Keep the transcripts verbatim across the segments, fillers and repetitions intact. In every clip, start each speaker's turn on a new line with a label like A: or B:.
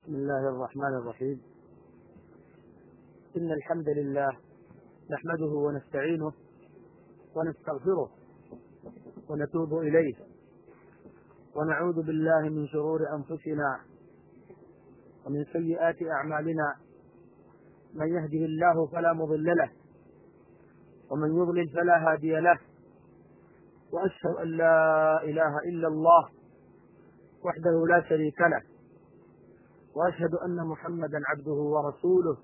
A: بسم الله الرحمن الرحيم. إن الحمد لله نحمده ونستعينه ونستغفره ونتوب إليه ونعوذ بالله من شرور أنفسنا ومن سيئات أعمالنا، من يهده الله فلا مضل له ومن يضلل فلا هادي له، وأشهد أن لا إله إلا الله وحده لا شريك له، وأشهد أن محمدا عبده ورسوله.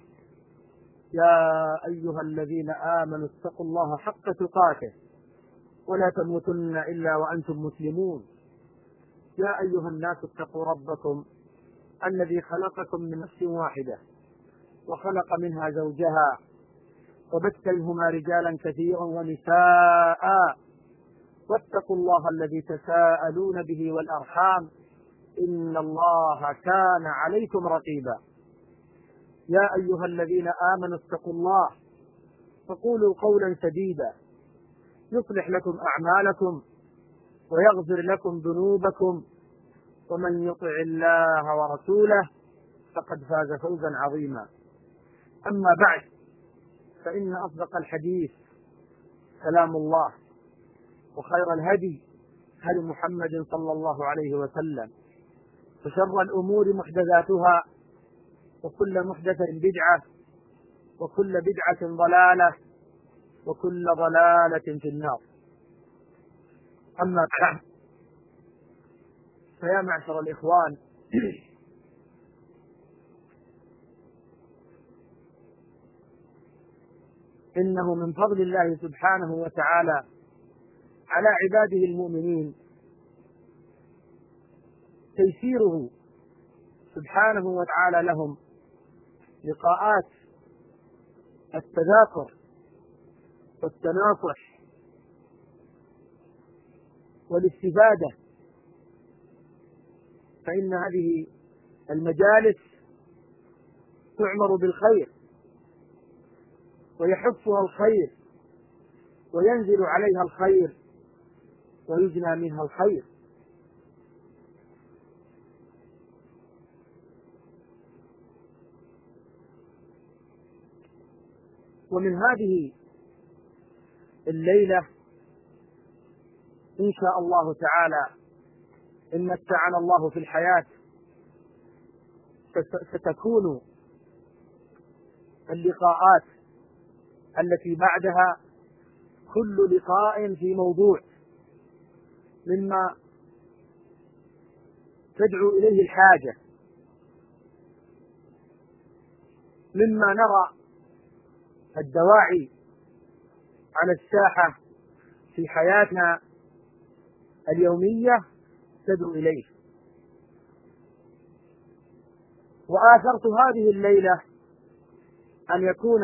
A: يا أيها الذين آمنوا اتقوا الله حق تقاته ولا تموتن إلا وأنتم مسلمون. يا أيها الناس اتقوا ربكم الذي خلقكم من نفس واحدة وخلق منها زوجها وبث منهما رجالا كثيرا ونساء، واتقوا الله الذي تساءلون به والأرحام إن الله كان عليكم رقيبا. يا أيها الذين آمنوا اتقوا الله وقولوا قولا سديدا يصلح لكم أعمالكم ويغفر لكم ذنوبكم، ومن يطع الله ورسوله فقد فاز فوزا عظيما. أما بعد، فإن أصدق الحديث كلام الله، وخير الهدي هدي محمد صلى الله عليه وسلم، وشر الأمور محدثاتها، وكل محدثة بدعة، وكل بدعة ضلالة، وكل ضلالة في النار. أما بعد، فيا معشر الإخوان، إنه من فضل الله سبحانه وتعالى على عباده المؤمنين تيسيره سبحانه وتعالى لهم لقاءات التذاكر والتناصح والاستفادة، فإن هذه المجالس تعمر بالخير ويحفها الخير وينزل عليها الخير ويجنى منها الخير. ومن هذه الليلة إن شاء الله تعالى إن متعنا الله في الحياة ستكون اللقاءات التي بعدها كل لقاء في موضوع مما تدعو إليه الحاجة، مما نرى الدواعي على الساحة في حياتنا اليومية تدعو إليه. وآثرت هذه الليلة أن يكون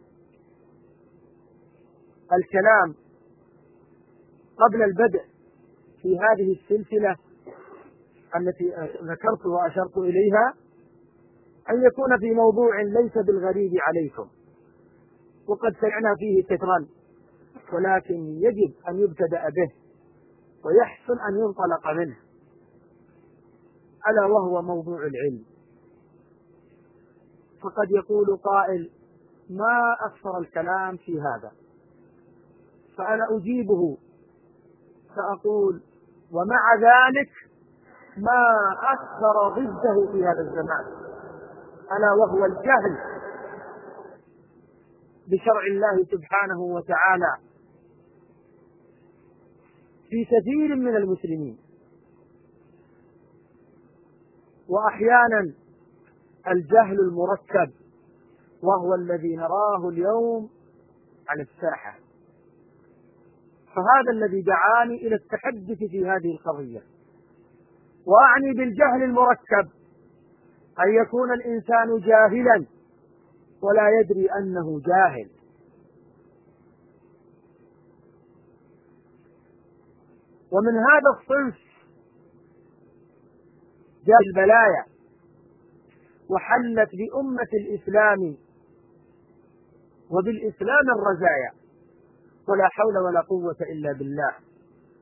A: الكلام قبل البدء في هذه السلسلة التي ذكرت وأشرت إليها أن يكون في موضوع ليس بالغريب عليكم، وقد سمعنا فيه كثرا، ولكن يجب أن يبتدأ به ويحسن أن ينطلق منه، ألا وهو موضوع العلم. فقد يقول قائل: ما أكثر الكلام في هذا؟ فأنا أجيبه فأقول: ومع ذلك ما أكثر ضده في هذا الزمان، ألا وهو الجهل بشرع الله سبحانه وتعالى في كثير من المسلمين، وأحيانا الجهل المركب، وهو الذي نراه اليوم على الساحة. فهذا الذي دعاني إلى التحدث في هذه القضية. وأعني بالجهل المركب أن يكون الإنسان جاهلا ولا يدري أنه جاهل، ومن هذا الصنف جاء البلايا وحلت بأمة الإسلام وبالإسلام الرزايا، ولا حول ولا قوة إلا بالله.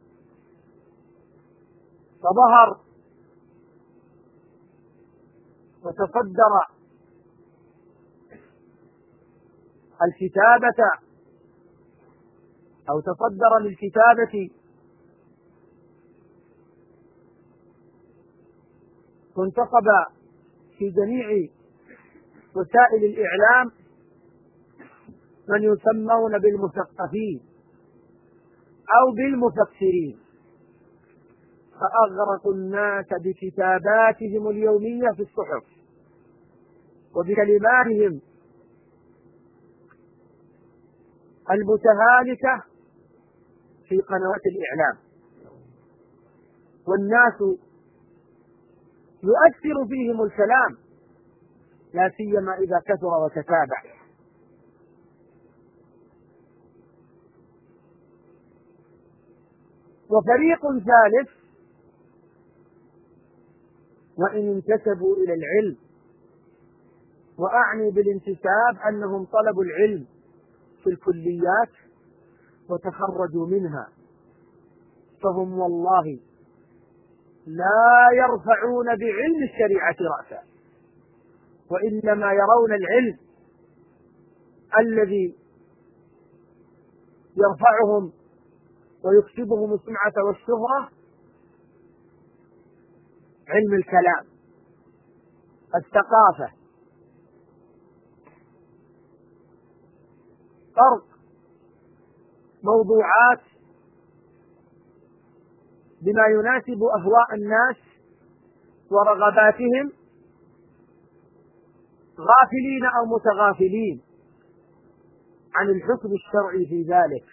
A: فظهر وتصدر الكتابة أو تصدر للكتابة وانتقب في جميع وسائل الإعلام من يسمون بالمثقفين أو بالمفكرين، فأغرقوا الناس بكتاباتهم اليومية في الصحف وبكلماتهم المتهالكة في قنوات الإعلام، والناس يؤثر فيهم الكلام لا سيما إذا كثر وتتابع. وفريق ثالث وإن انتسبوا إلى العلم، وأعني بالانتساب أنهم طلبوا العلم في الكليات وتخرجوا منها، فهم والله لا يرفعون بعلم الشريعة رأسا، وإنما يرون العلم الذي يرفعهم ويكسبهم السمعة والشهرة علم الكلام، الثقافة، فرق موضوعات بما يناسب أهواء الناس ورغباتهم، غافلين أو متغافلين عن الحكم الشرعي في ذلك،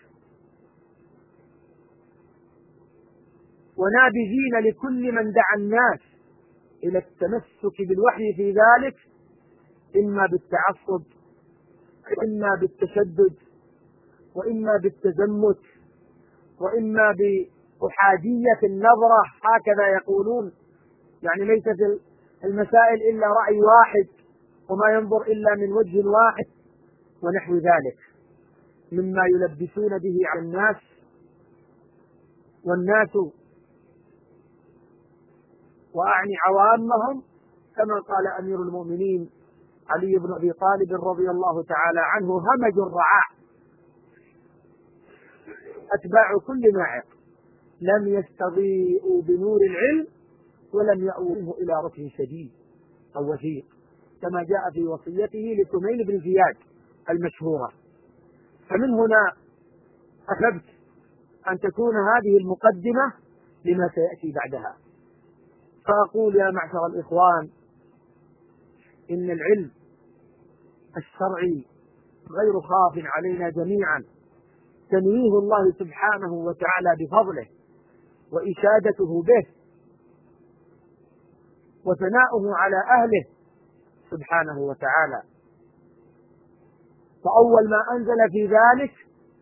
A: ونابذين لكل من دعا الناس إلى التمسك بالوحي في ذلك، إما بالتعصب وإما بالتشدد وإما بالتزمت وإما بأحادية النظرة، هكذا يقولون، يعني ليس في المسائل إلا رأي واحد وما ينظر إلا من وجه واحد ونحو ذلك مما يلبسون به على الناس. والناس وأعني عوامهم كما قال أمير المؤمنين علي بن أبي طالب رضي الله تعالى عنه: همج الرعاع أتباع كل ناعق لم يستضيئوا بنور العلم ولم يأوه إلى ركن شديد أو وثيق، كما جاء في وصيته لكميل بن زياد المشهورة. فمن هنا أحببت أن تكون هذه المقدمة لما سيأتي بعدها، فأقول يا معشر الإخوان إن العلم الشرعي غير خاف علينا جميعا، تنويه الله سبحانه وتعالى بفضله وإشادته به وثناؤه على أهله سبحانه وتعالى. فأول ما أنزل في ذلك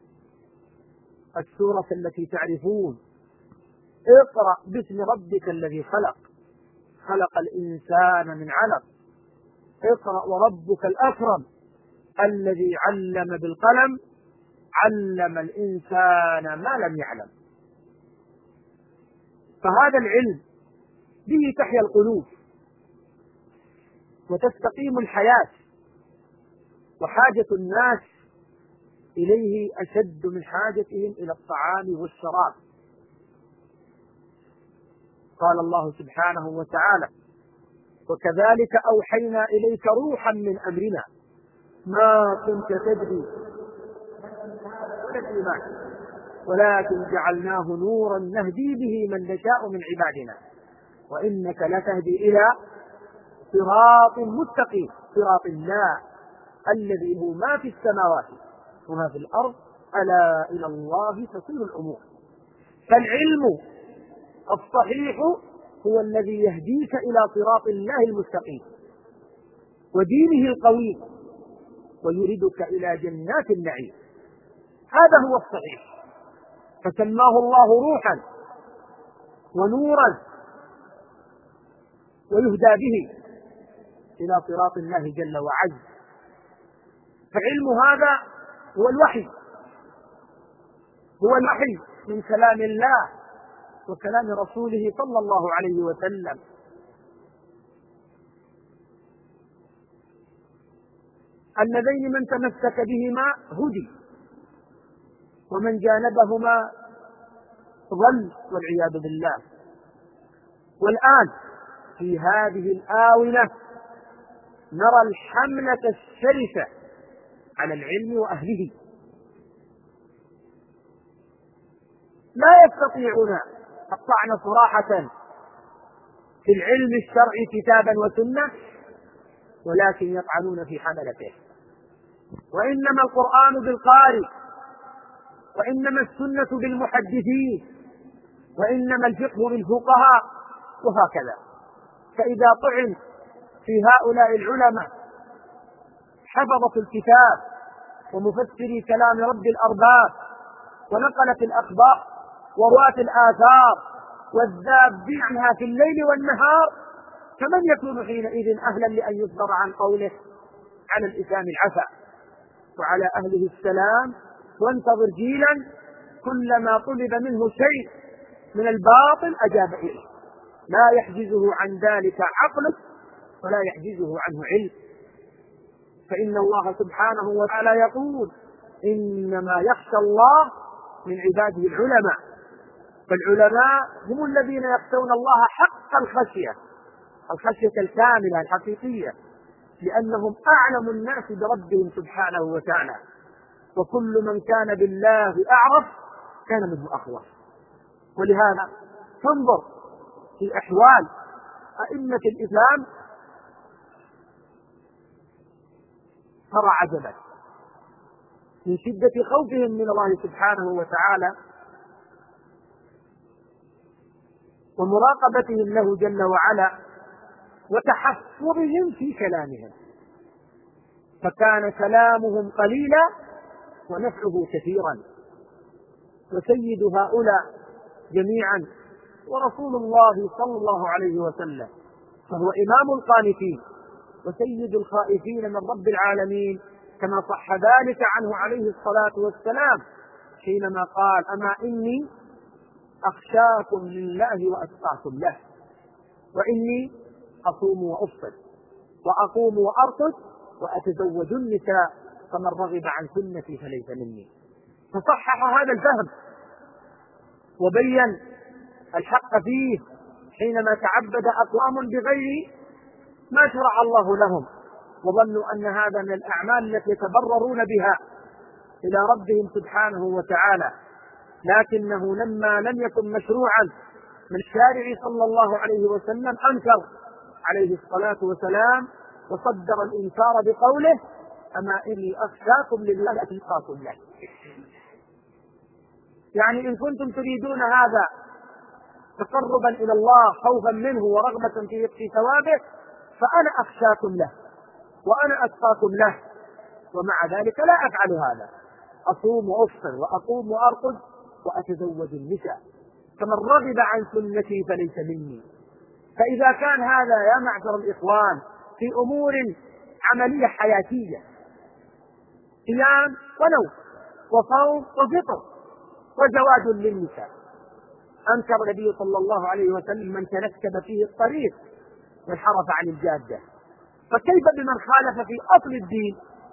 A: السورة التي تعرفون: اقرأ باسم ربك الذي خلق، خلق الإنسان من علق، اقرأ وربك الأكرم الذي علم بالقلم، علم الإنسان ما لم يعلم. فهذا العلم به تحيا القلوب وتستقيم الحياة، وحاجة الناس إليه أشد من حاجتهم إلى الطعام والشراب. قال الله سبحانه وتعالى: وكذلك أوحينا إليك روحا من أمرنا ما كنت تدري ولكن جعلناه نورا نهدي به من نشاء من عبادنا وإنك لتهدي إلى صراط مستقيم، صراط الله الذي له ما في السماوات وما في الأرض ألا إلى الله تصير الأمور. فالعلم الصحيح هو الذي يهديك إلى صراط الله المستقيم ودينه القويم ويردك إلى جنات النعيم، هذا هو الصحيح. فسماه الله روحا ونورا ويهدى به إلى صراط الله جل وعز. فعلم هذا هو الوحي، هو الوحي من كلام الله وكلام رسوله صلى الله عليه وسلم. اللذين من تمسك بهما هدي ومن جانبهما ضل والعياذ بالله. والآن في هذه الآونة نرى الحملة الشرسة على العلم وأهله، لا يستطيعون الطعن صراحة في العلم الشرعي كتابا وسنة، ولكن يطعنون في حملته. وإنما القرآن بالقارئ، وإنما السنة بالمحدثين، وإنما الفقه بالفقهاء، وهكذا. فإذا طعن في هؤلاء العلماء حفظت الكتاب ومفسري كلام رب الأرباب ونقلت الأخبار ورواة الآثار والذابين عنها في الليل والنهار، فمن يكون حينئذ أهلا لأن يصدر عن قوله على الإسلام العفا وعلى أهله السلام؟ وانتظر جيلا كلما طلب منه شيء من الباطل أجاب إليه، لا يحجزه عن ذلك عقله ولا يحجزه عنه علم. فإن الله سبحانه وتعالى يقول إنما يخشى الله من عباده العلماء، فالعلماء هم الذين يخشون الله حق الخشية، الخشية الكاملة الحقيقية، لأنهم أعلم الناس بربهم سبحانه وتعالى، وكل من كان بالله أعرف كان منه أخوف. ولهذا تنظر في أحوال أئمة الإسلام ترى عجبا من شدة خوفهم من الله سبحانه وتعالى ومراقبتهم له جل وعلا وتحفظهم في كلامهم، فكان كلامهم قليلا ونفعه كثيرا. وسيد هؤلاء جميعا ورسول الله صلى الله عليه وسلم، فهو إمام القانتين وسيد الخائفين من رب العالمين، كما صح ذلك عنه عليه الصلاة والسلام حينما قال أما إني أخشاكم لله وأتقاكم له، وإني أصوم وأفطر وأقوم وأرقد وأتزوج النساء، فمن رغب عن سنتي فليس مني. فصحح هذا الفهم وبين الحق فيه حينما تعبد أقوام بغير ما شرع الله لهم، وظنوا أن هذا من الأعمال التي يتبررون بها إلى ربهم سبحانه وتعالى، لكنه لما لم يكن مشروعا من الشارع صلى الله عليه وسلم أنكر عليه الصلاة والسلام وصدر الإنكار بقوله أما إني أخشاكم لله أتقاكم له. يعني إن كنتم تريدون هذا تقربا إلى الله خوفا منه ورغبة في ثوابه فأنا أخشاكم له وأنا أتقاكم له، ومع ذلك لا أفعل هذا، أصوم وأفطر وأقوم وأرقد وأتزوج النساء، فمن رغب عن سنتي فليس مني. فإذا كان هذا يا معشر الإخوان في أمور عملية حياتية، صيام ونوم وصوم وفطر وزواج للنساء، أنكر النبي صلى الله عليه وسلم من تنكب فيه الطريق وانحرف عن الجادة، فكيف بمن خالف في أصل الدين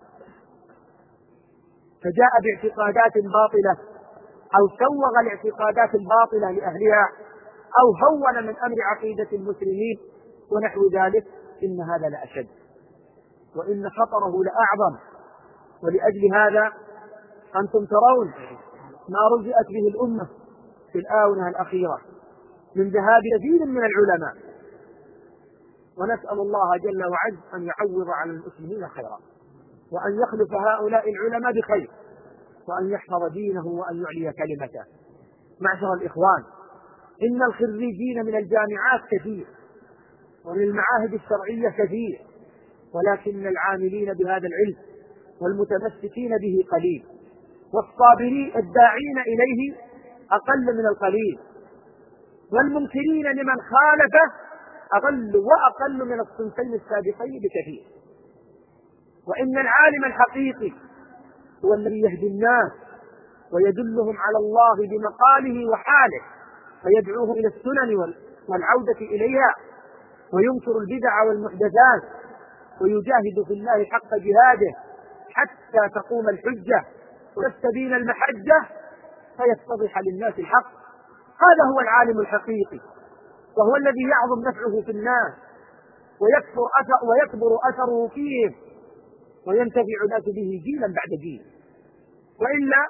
A: فجاء باعتقادات باطلة أو سوغ الاعتقادات الباطلة لأهلها أو هون من أمر عقيدة المسلمين ونحو ذلك؟ إن هذا لأشد وإن خطره لأعظم. ولأجل هذا أنتم ترون ما رجئت به الأمة في الآونة الأخيرة من ذهاب كثير من العلماء، ونسأل الله جل وعز أن يعوض على المسلمين خيرا، وأن يخلف هؤلاء العلماء بخير، وأن يحفظ دينه وأن يعلي كلمته. معشر الإخوان، إن الخريجين من الجامعات كثير ومن المعاهد الشرعية كثير، ولكن العاملين بهذا العلم والمتمسكين به قليل، والصابرين الداعين إليه أقل من القليل، والمنكرين لمن خالفه أقل وأقل من الصنفين السابقين بكثير. وإن العالم الحقيقي هو الذي يهدي الناس ويدلهم على الله بمقاله وحاله، فيدعوه إلى السنن والعودة إليها، وينكر البدع والمحدثات، ويجاهد في الله حق جهاده حتى تقوم الحجة وتستبين المحجة فيتضح للناس الحق. هذا هو العالم الحقيقي، وهو الذي يعظم نفعه في الناس ويكبر أثر ويكبر أثره فيه وينتفع الناس به جيلا بعد جيل. وإلا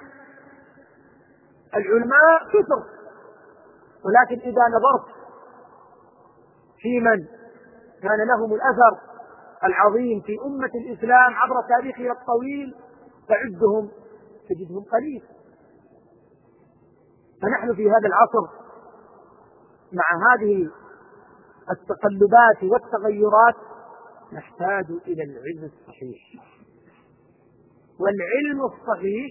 A: العلماء كثر، ولكن إذا نظرت في من كان لهم الأثر العظيم في أمة الإسلام عبر تاريخها الطويل تعدهم تجدهم قليل. فنحن في هذا العصر مع هذه التقلبات والتغيرات نحتاج إلى العلم الصحيح، والعلم الصحيح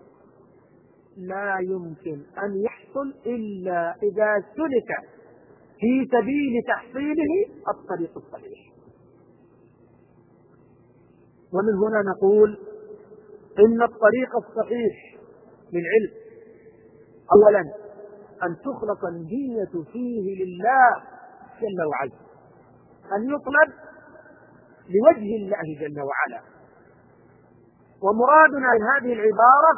A: لا يمكن أن يحصل إلا إذا سلك في سبيل تحصيله الطريق الصحيح. ومن هنا نقول إن الطريق الصحيح للعلم أولا أن تخلص النية فيه لله جل وعلا، أن يطلب لوجه الله جل وعلا. ومرادنا من هذه العبارة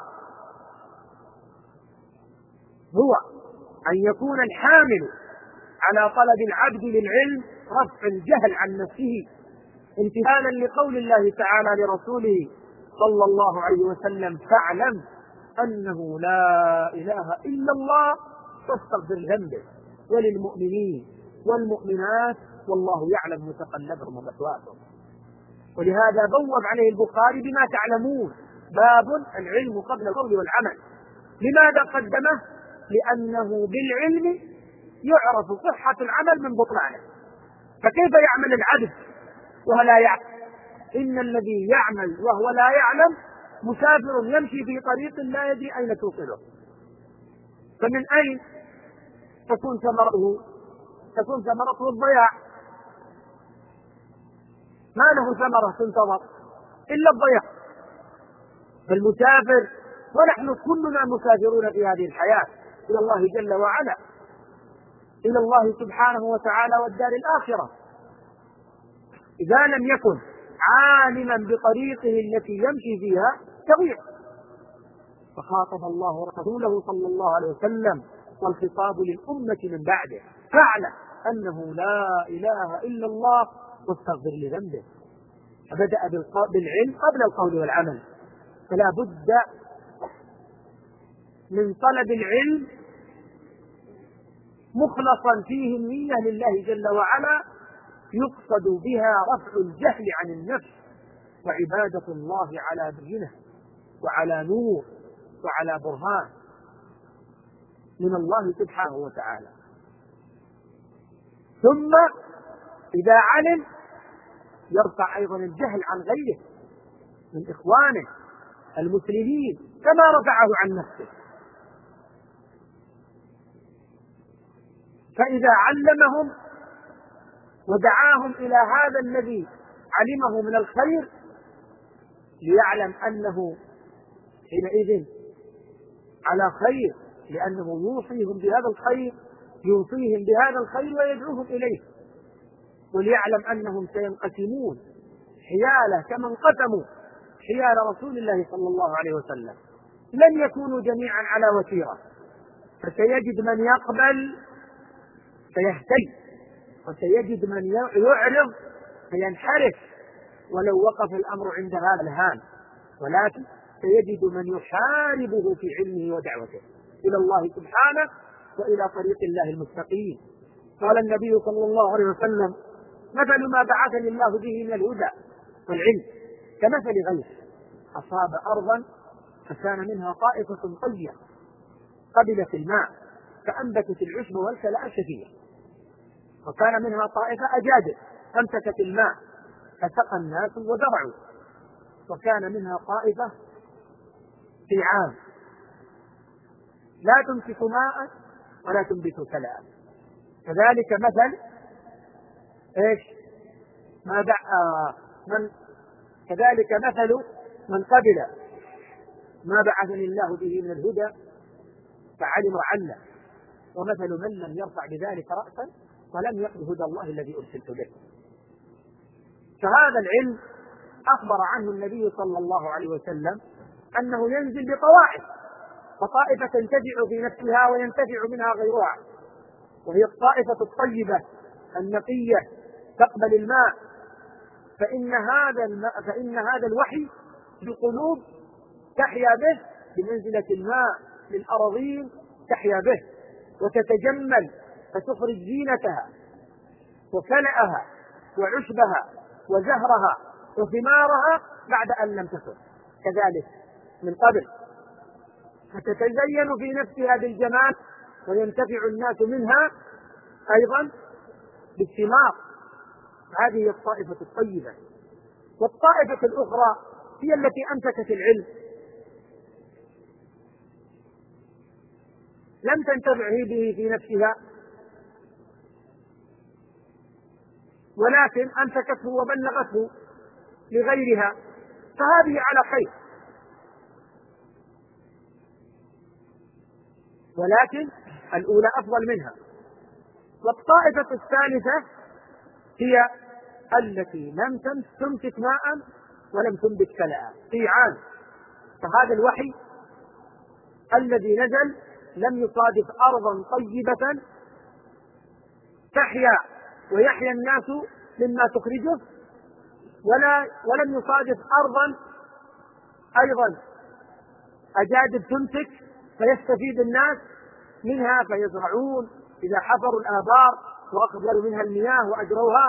A: هو أن يكون الحامل على طلب العبد للعلم رفع الجهل عن نفسه امتثالا لقول الله تعالى لرسوله صلى الله عليه وسلم: فاعلم أنه لا إله إلا الله واستغفر ذنبه وللمؤمنين والمؤمنات والله يعلم متقلبهم ومثواكم. ولهذا بوب عليه البخاري بما تعلمون، باب العلم قبل القول والعمل. لماذا قدمه؟ لأنه بالعلم يعرف صحة العمل من بطلانه. فكيف يعمل العبد وهو لا يعلم؟ إن الذي يعمل وهو لا يعلم مسافر يمشي في طريق لا يدري أين توصله. فمن أين تكون ثمرته؟ تكون ثمرته الضياع. ما له ثمرة تنتظر إلا الضياع. فالمسافر، ونحن كلنا مسافرون في هذه الحياة إلى الله جل وعلا، إلى الله سبحانه وتعالى والدار الآخرة. إذا لم يكن عالما بطريقه التي يمشي فيها تضيع. فخاطب الله رسوله صلى الله عليه وسلم والخطاب للأمة من بعده: فاعلم أنه لا إله إلا الله واستغفر لذنبه. فبدأ بالعلم قبل القول والعمل. فلا بد من طلب العلم مخلصا فيه النية لله جل وعلا، يقصد بها رفع الجهل عن النفس وعبادة الله على بينه وعلى نور وعلى برهان من الله سبحانه وتعالى. ثم إذا علم يرفع أيضا الجهل عن غيره من إخوانه المسلمين كما رفعه عن نفسه. فإذا علمهم ودعاهم إلى هذا الذي علمه من الخير ليعلم أنه حينئذ على خير، لأنه يوصيهم بهذا الخير يوصيهم بهذا الخير ويدعوهم إليه، وليعلم أنهم سينقسمون حياله كما انقسموا حيال رسول الله صلى الله عليه وسلم. لن يكونوا جميعا على وتيرة، فسيجد من يقبل فيهتدي، وسيجد من يعرض فينحرف ولو وقف الأمر عند هذا الهان، ولكن سيجد من يحاربه في علمه ودعوته إلى الله سبحانه وإلى طريق الله المستقيم. قال النبي صلى الله عليه وسلم: مثل ما بعثني الله به من الهدى والعلم كمثل غيث أصاب أرضا فكان منها طائفة طية قبلت الماء فأنبتت العشب والكلاء الشفية، وكان منها طائفة أجادت أمسكت الماء فسقى الناس وزرعوا، وكان منها طائفة في عام لا تمسك ماء ولا تنبت كلاء. كذلك مثل ايش ما دع من كذلك مثل من قبل ما بعثني الله به من الهدى فعلم وعلم، ومثل من لم يرفع بذلك رأسا ولم يقل هدى الله الذي أرسلت به. فهذا العلم أخبر عنه النبي صلى الله عليه وسلم أنه ينزل بطوائف، فطائفة تنتفع في نفسها وينتفع منها غيرها، وهي الطائفة الطيبة النقية تقبل الماء، فإن هذا الماء فإن هذا الوحي بالقلوب تحيا به بمنزلة الماء للأراضين، تحيا به وتتجمل فتخرج زينتها وكلأها وعشبها وزهرها وثمارها بعد أن لم تكن كذلك من قبل، فتتزين في نفسها بالجمال وينتفع الناس منها أيضا بالثمار. هذه هي الطائفة الطيبة. والطائفة الأخرى هي التي أمسكت العلم، لم تنتفع به في نفسها ولكن أمسكته وبلغته لغيرها، فهذه على خير. ولكن الأولى أفضل منها. والطائفة الثالثة هي التي لم تمسك ماء ولم تنبت كلأ، قيعان. فهذا الوحي الذي نزل لم يصادف أرضا طيبة تحيا ويحيا الناس مما تخرجه، ولا ولم يصادف أرضا أيضا أجادب تنتج فيستفيد الناس منها فيزرعون إذا حفروا الآبار وأقبلوا منها المياه وأجروها،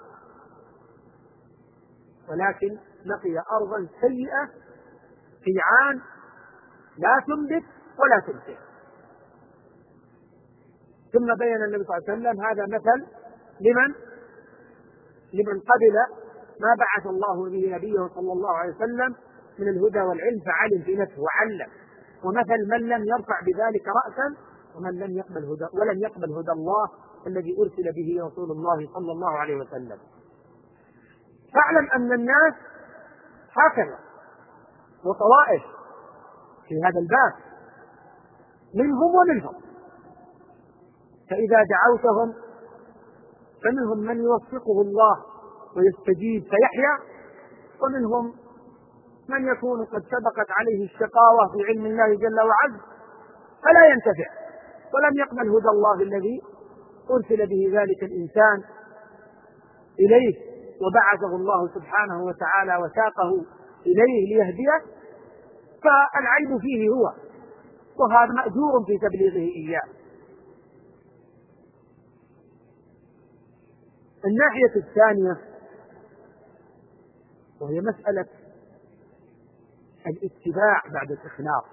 A: ولكن لقي أرضا سيئة قيعان لا تنبت ولا تنتج. ثم بين النبي صلى الله عليه وسلم هذا مثل لمن لمن قبل ما بعث الله به نبيه صلى الله عليه وسلم من الهدى والعلم فعلم في نفسه وعلم، ومثل من لم يرفع بذلك رأسا ومن لم يقبل هدى ولم يقبل هدى الله الذي أرسل به رسول الله صلى الله عليه وسلم. فاعلم أن الناس هكذا وطوائف في هذا الباب منهم ومنهم، فإذا دعوتهم فمنهم من يوفقه الله ويستجيب فيحيا، ومنهم من يكون قد سبقت عليه الشقاوة في علم الله جل وعز فلا ينتفع ولم يقبل هدى الله الذي أرسل به ذلك الإنسان إليه وبعثه الله سبحانه وتعالى وساقه إليه ليهديه، فالعيب فيه هو، وهذا مأجور في تبليغه إياه. الناحية الثانية وهي مسألة الاتباع بعد الإخلاص.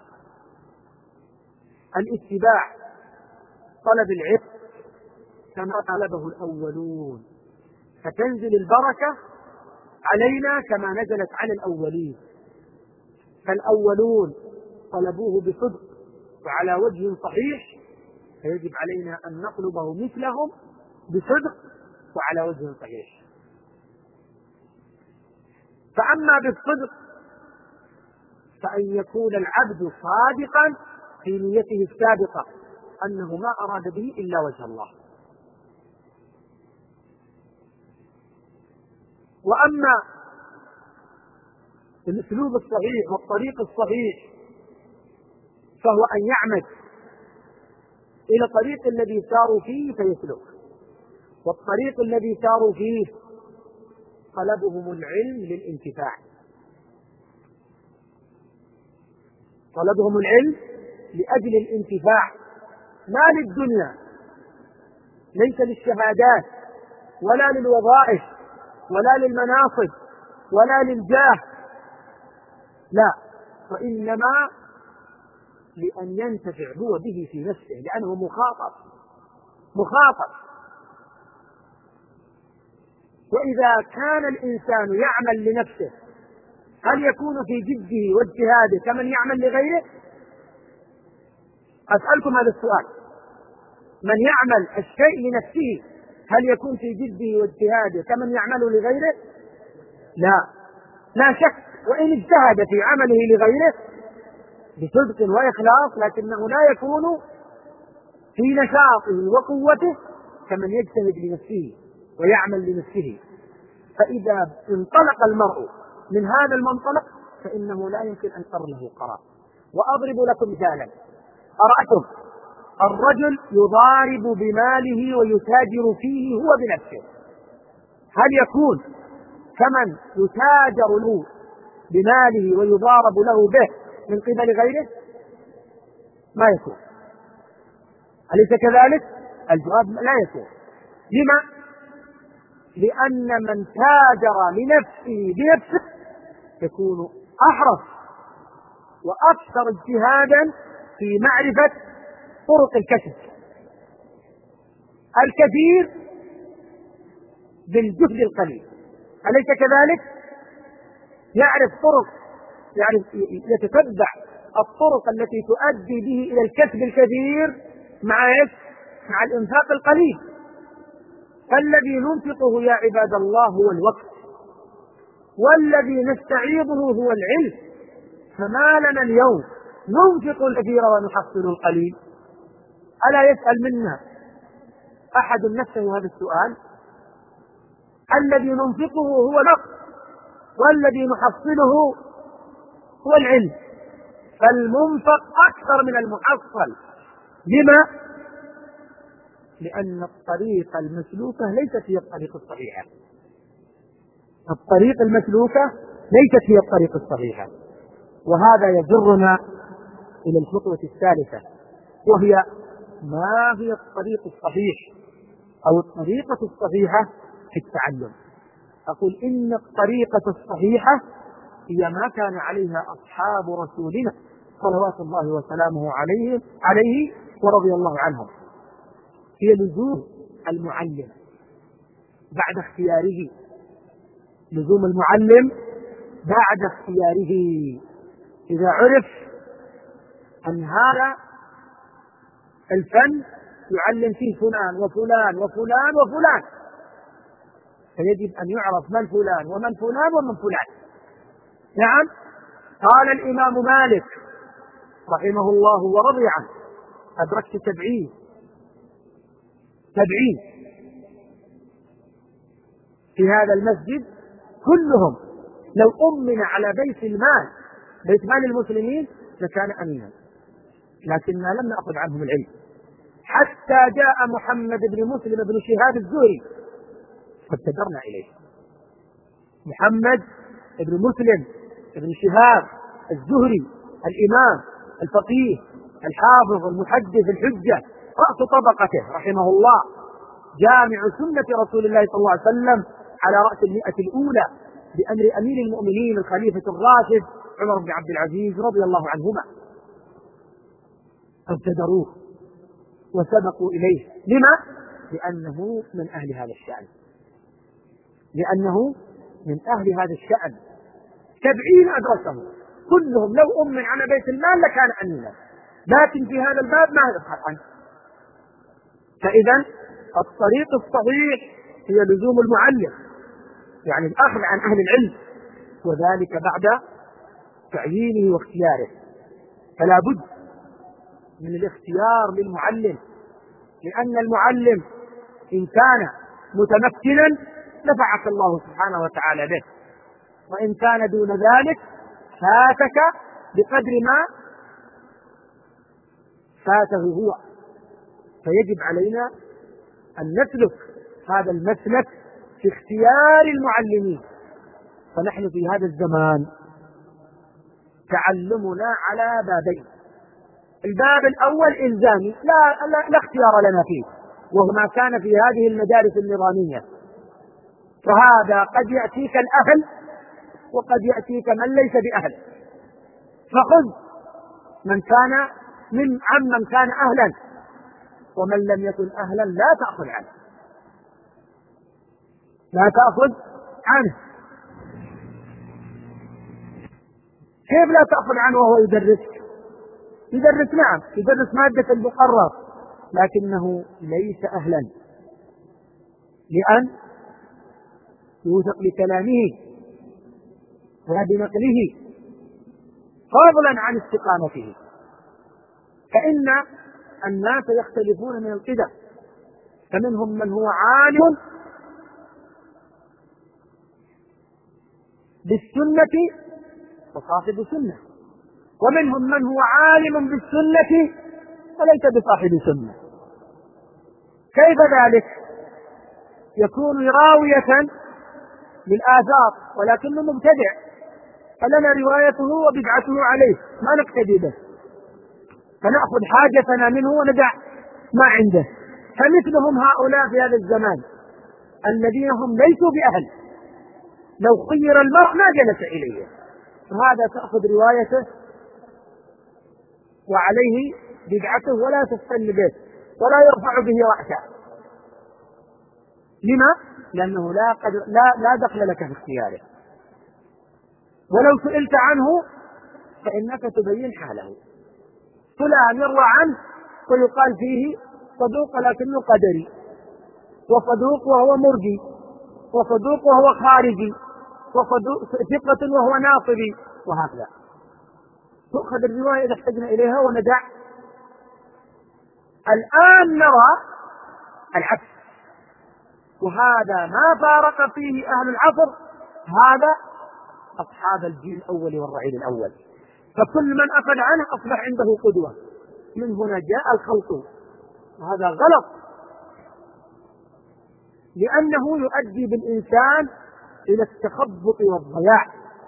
A: الاتباع طلب العلم كما طلبه الأولون، فتنزل البركة علينا كما نزلت على الأولين. فالأولون طلبوه بصدق وعلى وجه صحيح، فيجب علينا أن نطلبه مثلهم بصدق وعلى وجه صحيح. فأما بالصدق فأن يكون العبد صادقا في نيته السابقة أنه ما أراد به إلا وجه الله. وأما الأسلوب الصحيح والطريق الصحيح فهو أن يعمد إلى الطريق الذي ساروا فيه فيسلك، والطريق الذي ساروا فيه طلبهم العلم للانتفاع، طلبهم العلم لأجل الانتفاع لا للدنيا، ليس للشهادات ولا للوظائف ولا للمناصب ولا للجاه، لا، وإنما لأن ينتفع هو به في نفسه، لأنه مخاطب مخاطب وإذا كان الإنسان يعمل لنفسه هل يكون في جده واجتهاده كمن يعمل لغيره؟ أسألكم هذا السؤال، من يعمل الشيء لنفسه هل يكون في جده واجتهاده كمن يعمل لغيره؟ لا، لا شك، وإن اجتهد في عمله لغيره بصدق وإخلاص لكنه لا يكون في نشاطه وقوته كمن يجتهد لنفسه ويعمل لنفسه. فإذا انطلق المرء من هذا المنطلق فإنه لا يمكن أن تر له قرار. وأضرب لكم مثالا: أرأيتم الرجل يضارب بماله ويتاجر فيه هو بنفسه، هل يكون كمن يتاجر له بماله ويضارب له به من قبل غيره؟ ما يكون. أليس كذلك؟ الجواب لا يكون. لما؟ لأن من تاجر لنفسه بنفسه يكون أحرص وأكثر اجتهادا في معرفة طرق الكسب. الكثير بالجهد القليل، أليس كذلك؟ يعرف طرق، يعرف يتتبع الطرق التي تؤدي به إلى الكسب الكثير مع ايش؟ مع الإنفاق القليل. فالذي ننفقه يا عباد الله هو الوقت، والذي نستعيضه هو العلم. فما لنا اليوم ننفق الكثير ونحصل القليل؟ ألا يسأل منا أحد نفسه هذا السؤال؟ الذي ننفقه هو الوقت، والذي نحصله هو العلم، فالمنفق أكثر من المحصل. لما؟ لأن الطريقة المسلوكة ليست هي الطريقة الصحيحة. الطريقة المسلوكة ليست هي الطريقة الصحيحة. وهذا يجرنا إلى الخطوة الثالثة، وهي ما هي الطريق الصحيح أو الطريقة الصحيحة في التعلم. أقول إن الطريقة الصحيحة هي ما كان عليها أصحاب رسولنا صلوات الله وسلامه عليه عليه ورضي الله عنهم، هي لزوم المعلم بعد اختياره، لزوم المعلم بعد اختياره. إذا عرف أن هذا الفن يعلم فيه فلان وفلان وفلان وفلان، فيجب أن يعرف من فلان ومن فلان ومن فلان. نعم، قال الإمام مالك رحمه الله ورضي عنه: أدركت سبعين سبعين في هذا المسجد كلهم لو أمن على بيت المال بيت مال المسلمين لكان أمينا، لكننا لم نأخذ عنهم العلم حتى جاء محمد بن مسلم بن شهاب الزهري فابتدرنا إليه. محمد بن مسلم بن شهاب الزهري الإمام الفقيه الحافظ المحدث الحجة رأس طبقته رحمه الله، جامع سنة رسول الله صلى الله عليه وسلم على رأس المئة الأولى بأمر أمير المؤمنين الخليفة الراشد عمر بن عبد العزيز رضي الله عنهما. فابتدروه وسبقوا إليه. لما؟ لأنه من أهل هذا الشأن، لأنه من أهل هذا الشأن. سبعين أدرسه كلهم لو أمن على بيت المال لكان أمينا، لكن في هذا الباب ما يبحث عنه. فإذا الطريق الصحيح هي لزوم المعلم، يعني الأخذ عن أهل العلم، وذلك بعد تعيينه واختياره. فلا بد من الاختيار للمعلم، لأن المعلم إن كان متمكنا نفعك الله سبحانه وتعالى به، وإن كان دون ذلك فاتك بقدر ما فاته هو. فيجب علينا أن نسلك هذا المسلك في اختيار المعلمين. فنحن في هذا الزمان تعلمنا على بابين: الباب الأول إلزامي لا, لا, لا اختيار لنا فيه، وهو ما كان في هذه المدارس النظامية، فهذا قد يأتيك الأهل وقد يأتيك من ليس بأهل، فخذ من كان من عمن كان أهلا، ومن لم يكن أهلا لا تأخذ عنه لا تأخذ عنه كيف لا تأخذ عنه وهو يدرس؟ يدرس نعم، يدرس مادة المقرر، لكنه ليس أهلا لأن يوثق لكلامه وبنقله فضلا عن استقامته. فإن الناس يختلفون من القدم، فمنهم من هو عالم بالسنة فصاحب سنة، ومنهم من هو عالم بالسنة وليس بصاحب سنة. كيف ذلك؟ يكون راوية للآثار ولكنه مبتدع، فلنا روايته وبدعته عليه ما نقتدي به، فنأخذ حاجتنا منه وندع ما عنده. فمثلهم هؤلاء في هذا الزمان الذين هم ليسوا بأهل، لو خير المرء ما جلس إليه، فهذا تأخذ روايته وعليه بدعته ولا تستن به ولا يرفع به رأسه. لما؟ لأنه لا, قدر لا, لا دخل لك في اختياره، ولو سئلت عنه فإنك تبين حاله. فلان يروى عنه ويقال فيه صدوق لكنه قدري، وصدوق وهو مرجي، وصدوق وهو خارجي، وثقة وهو ناصبي، وهكذا. تؤخذ الرواية إذا احتجنا إليها وندع. الآن نرى العكس، وهذا ما فارق فيه أهل العصر هذا أصحاب الجيل الأول والرعيل الأول، فكل من أخذ عنه أصبح عنده قدوة. من هنا جاء الخلط، وهذا غلط، لأنه يؤدي بالإنسان إلى التخبط والضياع.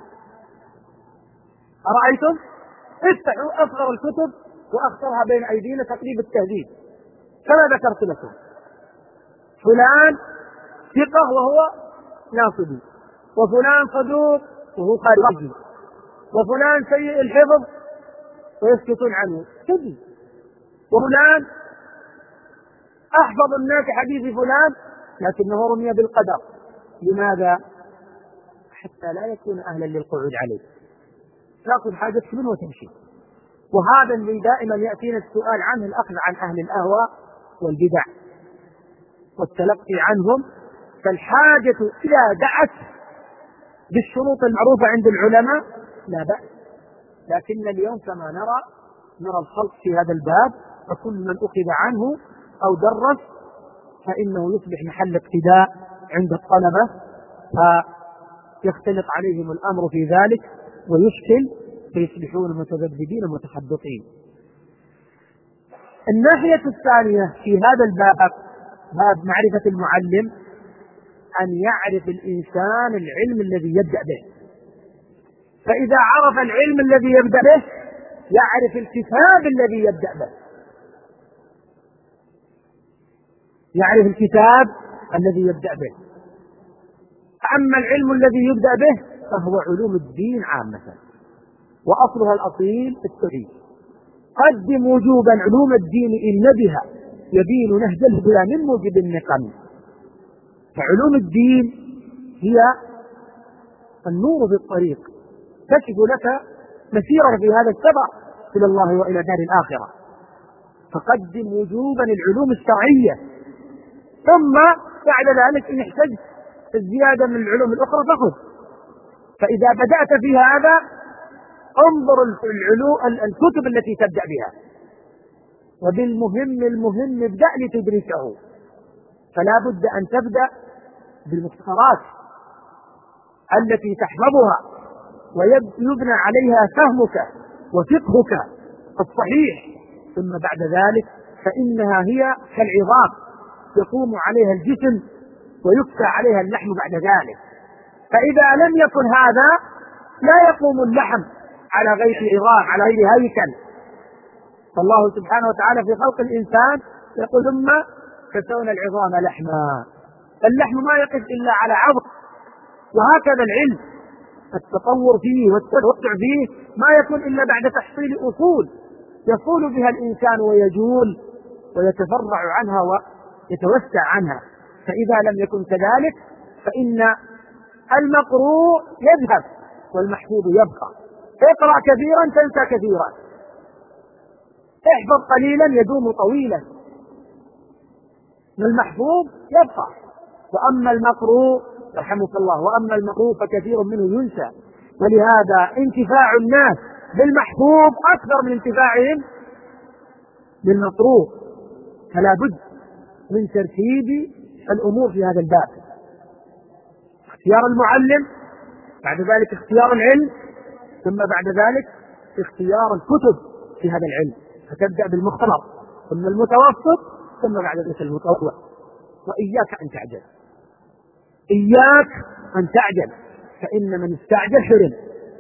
A: أرأيتم؟ افتحوا أصغر الكتب وأخطرها بين أيدينا تقريب التهذيب كما ذكرت لكم، فلان ثقة وهو ناصبي، وفلان صدوق وهو خارجي، وفلان سيء الحفظ ويسكتون عنه كذب، وفلان أحفظ الناس حديث فلان لكنه رمي بالقدر. لماذا؟ حتى لا يكون أهلا للقعود عليه، تأخذ حاجتك منه وتمشي. وهذا اللي دائما يأتينا السؤال عنه، الأخذ عن أهل الأهواء والبدع والتلقي عنهم. فالحاجة إذا دعت بالشروط المعروفة عند العلماء لا بأس، لكن اليوم كما نرى نرى الخلط في هذا الباب، فكل من أخذ عنه أو درس فإنه يصبح محل اقتداء عند الطلبة، فيختلط عليهم الأمر في ذلك ويشكل، فيصبحون متذبذبين متخبطين. الناحية الثانية في هذا الباب، باب معرفة المعلم، أن يعرف الإنسان العلم الذي يبدأ به. فإذا عرف العلم الذي يبدأ به يعرف الكتاب الذي يبدأ به، يعرف الكتاب الذي يبدأ به. أما العلم الذي يبدأ به فهو علوم الدين عامة، وأصلها الأصيل التوحيد. قدم وجوبا علوم الدين إن بها يبين نهج الهدى من موجب النقم. فعلوم الدين هي النور في الطريق، تكشف لك مسيرا في هذا السفر إلى الله وإلى دار الآخرة. فقدم وجوبا العلوم الشرعية، ثم بعد ذلك إن احتجت الزيادة من العلوم الأخرى فخذ. فإذا بدأت في هذا انظر العلوم الكتب التي تبدأ بها، وبالمهم المهم ابدأ لتدرسه. فلا بد أن تبدأ بالمختصرات التي تحفظها ويبنى عليها فهمك وفقهك الصحيح، ثم بعد ذلك فإنها هي كالعظام يقوم عليها الجسم ويكسى عليها اللحم بعد ذلك. فإذا لم يكن هذا لا يقوم اللحم على غير عظام، على غير هيكل. فالله سبحانه وتعالى في خلق الإنسان يقول ثم كسونا العظام لحما، اللحم ما يقف إلا على عظم. وهكذا العلم التطور فيه والتوسع فيه ما يكون إلا بعد تحصيل أصول يصول بها الإنسان ويجول ويتفرع عنها ويتوسع عنها. فإذا لم يكن كذلك فإن المقروء يذهب والمحفوظ يبقى. اقرأ كثيرا تنسى كثيرا، احفظ قليلا يدوم طويلا، المحفوظ يبقى. وأما المقروء رحمك الله، وأما المقروء فكثير منه ينسى. ولهذا انتفاع الناس بالمحفوظ أكثر من انتفاعهم بالمقروء. فلا بد من ترتيب الأمور في هذا الباب. اختيار المعلم بعد ذلك اختيار العلم، ثم بعد ذلك اختيار الكتب في هذا العلم، فتبدأ بالمختصر ثم المتوسط ثم بعد ذلك المطول. وإياك أن تعجل، إياك أن تعجل، فإن من استعجل حرم،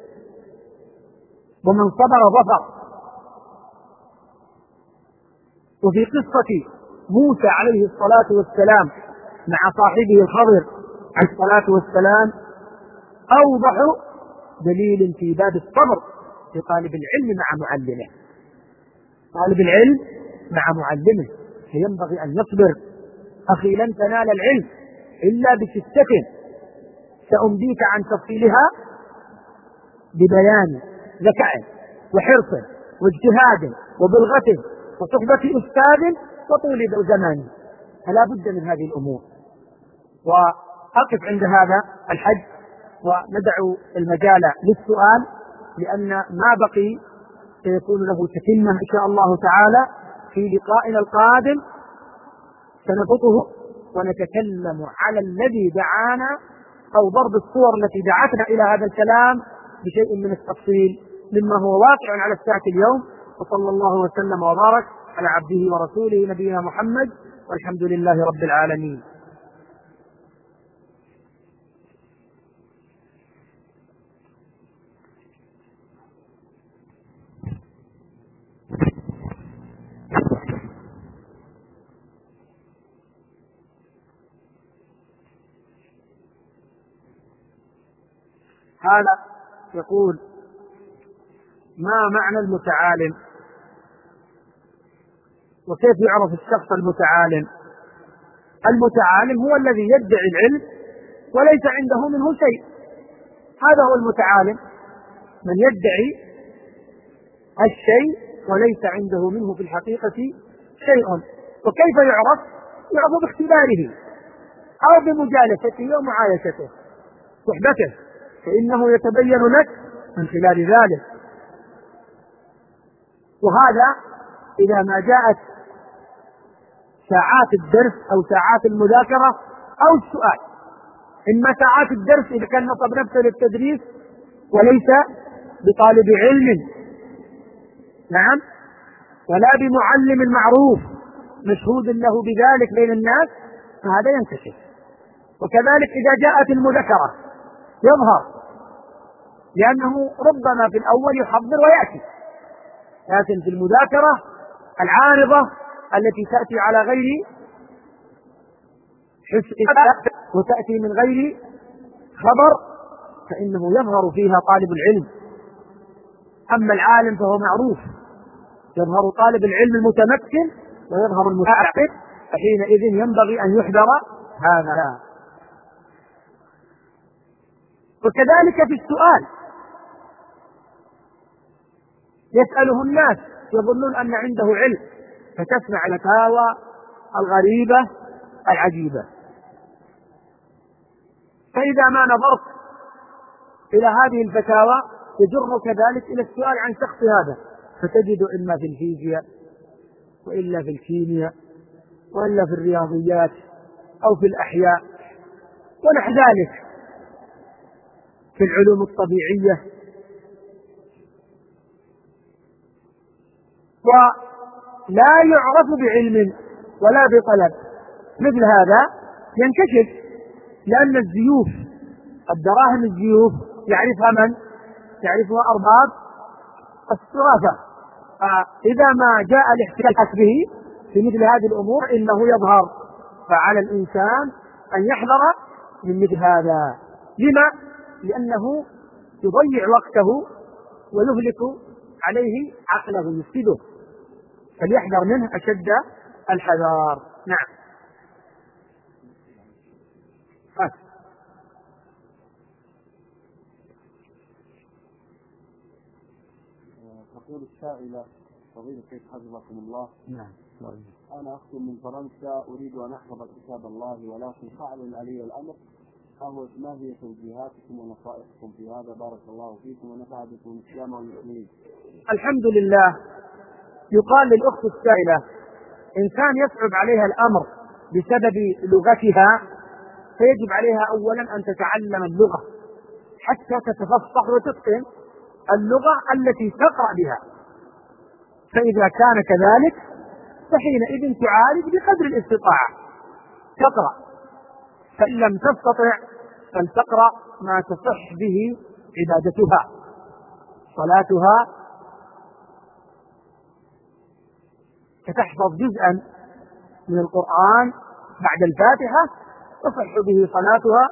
A: ومن صبر ظفر. وفي قصة موسى عليه الصلاة والسلام مع صاحبه الخضر عليه الصلاة والسلام أوضح دليل في باب الصبر لطالب العلم مع معلمه. طالب العلم مع معلمه فينبغي أن يصبر. أخي لن تنال العلم إلا بستة سأنبيك عن تفصيلها ببيان ذكاء وحرص واجتهاد وبلغة وصحبة أستاذ وطول زمان، فلا بد من هذه الأمور. وأقف عند هذا الحد وندع المجال للسؤال، لأن ما بقي سيكون له تتمة إن شاء الله تعالى في لقائنا القادم. سنبطه ونتكلم على الذي دعانا أو ضرب الصور التي دعتنا إلى هذا الكلام بشيء من التفصيل مما هو واقع على الساعة اليوم. وصلى الله وسلم وبارك على عبده ورسوله نبينا محمد، والحمد لله رب العالمين. هذا يقول: ما معنى المتعالم؟ وكيف يعرف الشخص المتعالم؟ المتعالم هو الذي يدعي العلم وليس عنده منه شيء، هذا هو المتعالم، من يدعي الشيء وليس عنده منه في الحقيقة شيء. وكيف يعرف؟ يعرف باختباره أو بمجالسته ومعايشته صحبته، فإنه يتبين لك من خلال ذلك. وهذا إذا ما جاءت ساعات الدرس أو ساعات المذاكرة أو السؤال. إما ساعات الدرس إذا كان نصب نفسه للتدريس وليس بطالب علم، نعم، ولا بمعلم معروف مشهود له بذلك بين الناس، فهذا ينكشف. وكذلك إذا جاءت المذاكرة يظهر، لأنه ربما في الأول يحضر ويأتي، لكن في المذاكرة العارضة التي تأتي على غير حس وتأتي من غير خبر فإنه يظهر فيها طالب العلم. أما العالم فهو معروف، يظهر طالب العلم المتمكن ويظهر المتعبد، فحينئذ ينبغي أن يحذر هذا. وكذلك في السؤال يسأله الناس يظنون أن عنده علم، فتسمع الفتاوى الغريبة العجيبة. فإذا ما نظرت إلى هذه الفتاوى يجرك ذلك إلى السؤال عن شخص هذا، فتجد إما في الفيزياء وإلا في الكيمياء وإلا في الرياضيات أو في الأحياء ونحو ذلك، في العلوم الطبيعية. ولا يعرف بعلم ولا بطلب، مثل هذا ينكشف، لأن الزيوف الدراهم الزيوف يعرفها من؟ يعرفها أرباب الصرافة. فإذا ما جاء الاحتكاك به في مثل هذه الأمور إنه يظهر، فعلى الإنسان أن يحذر من مثل هذا. لما؟ لأنه يضيع وقته ويهلك عليه عقله يفسده، فليحذر منه أشد الحذار. نعم. أه.
B: تقول السائلة: فضيلة الشيخ حفظكم الله،
A: نعم،
B: أنا أخت من فرنسا أريد أن أحفظ كتاب الله، ولكن صعب علي الأمر. أهو ما هي توجيهاتكم ونصائحكم في هذا؟ بارك الله فيكم ونفع بكم الإسلام والمسلمين.
A: الحمد لله. يقال للأخت السائلة: إن كان يصعب عليها الأمر بسبب لغتها فيجب عليها أولا أن تتعلم اللغة حتى تتفصح وتتقن اللغة التي تقرأ بها. فإذا كان كذلك فحينئذ تعالج بقدر الاستطاعة تقرأ، فإن لم تستطع فلتقرأ ما تصح به عبادتها. صلاتها فتحفظ جزءا من القرآن بعد الفاتحة تصح به صلاتها،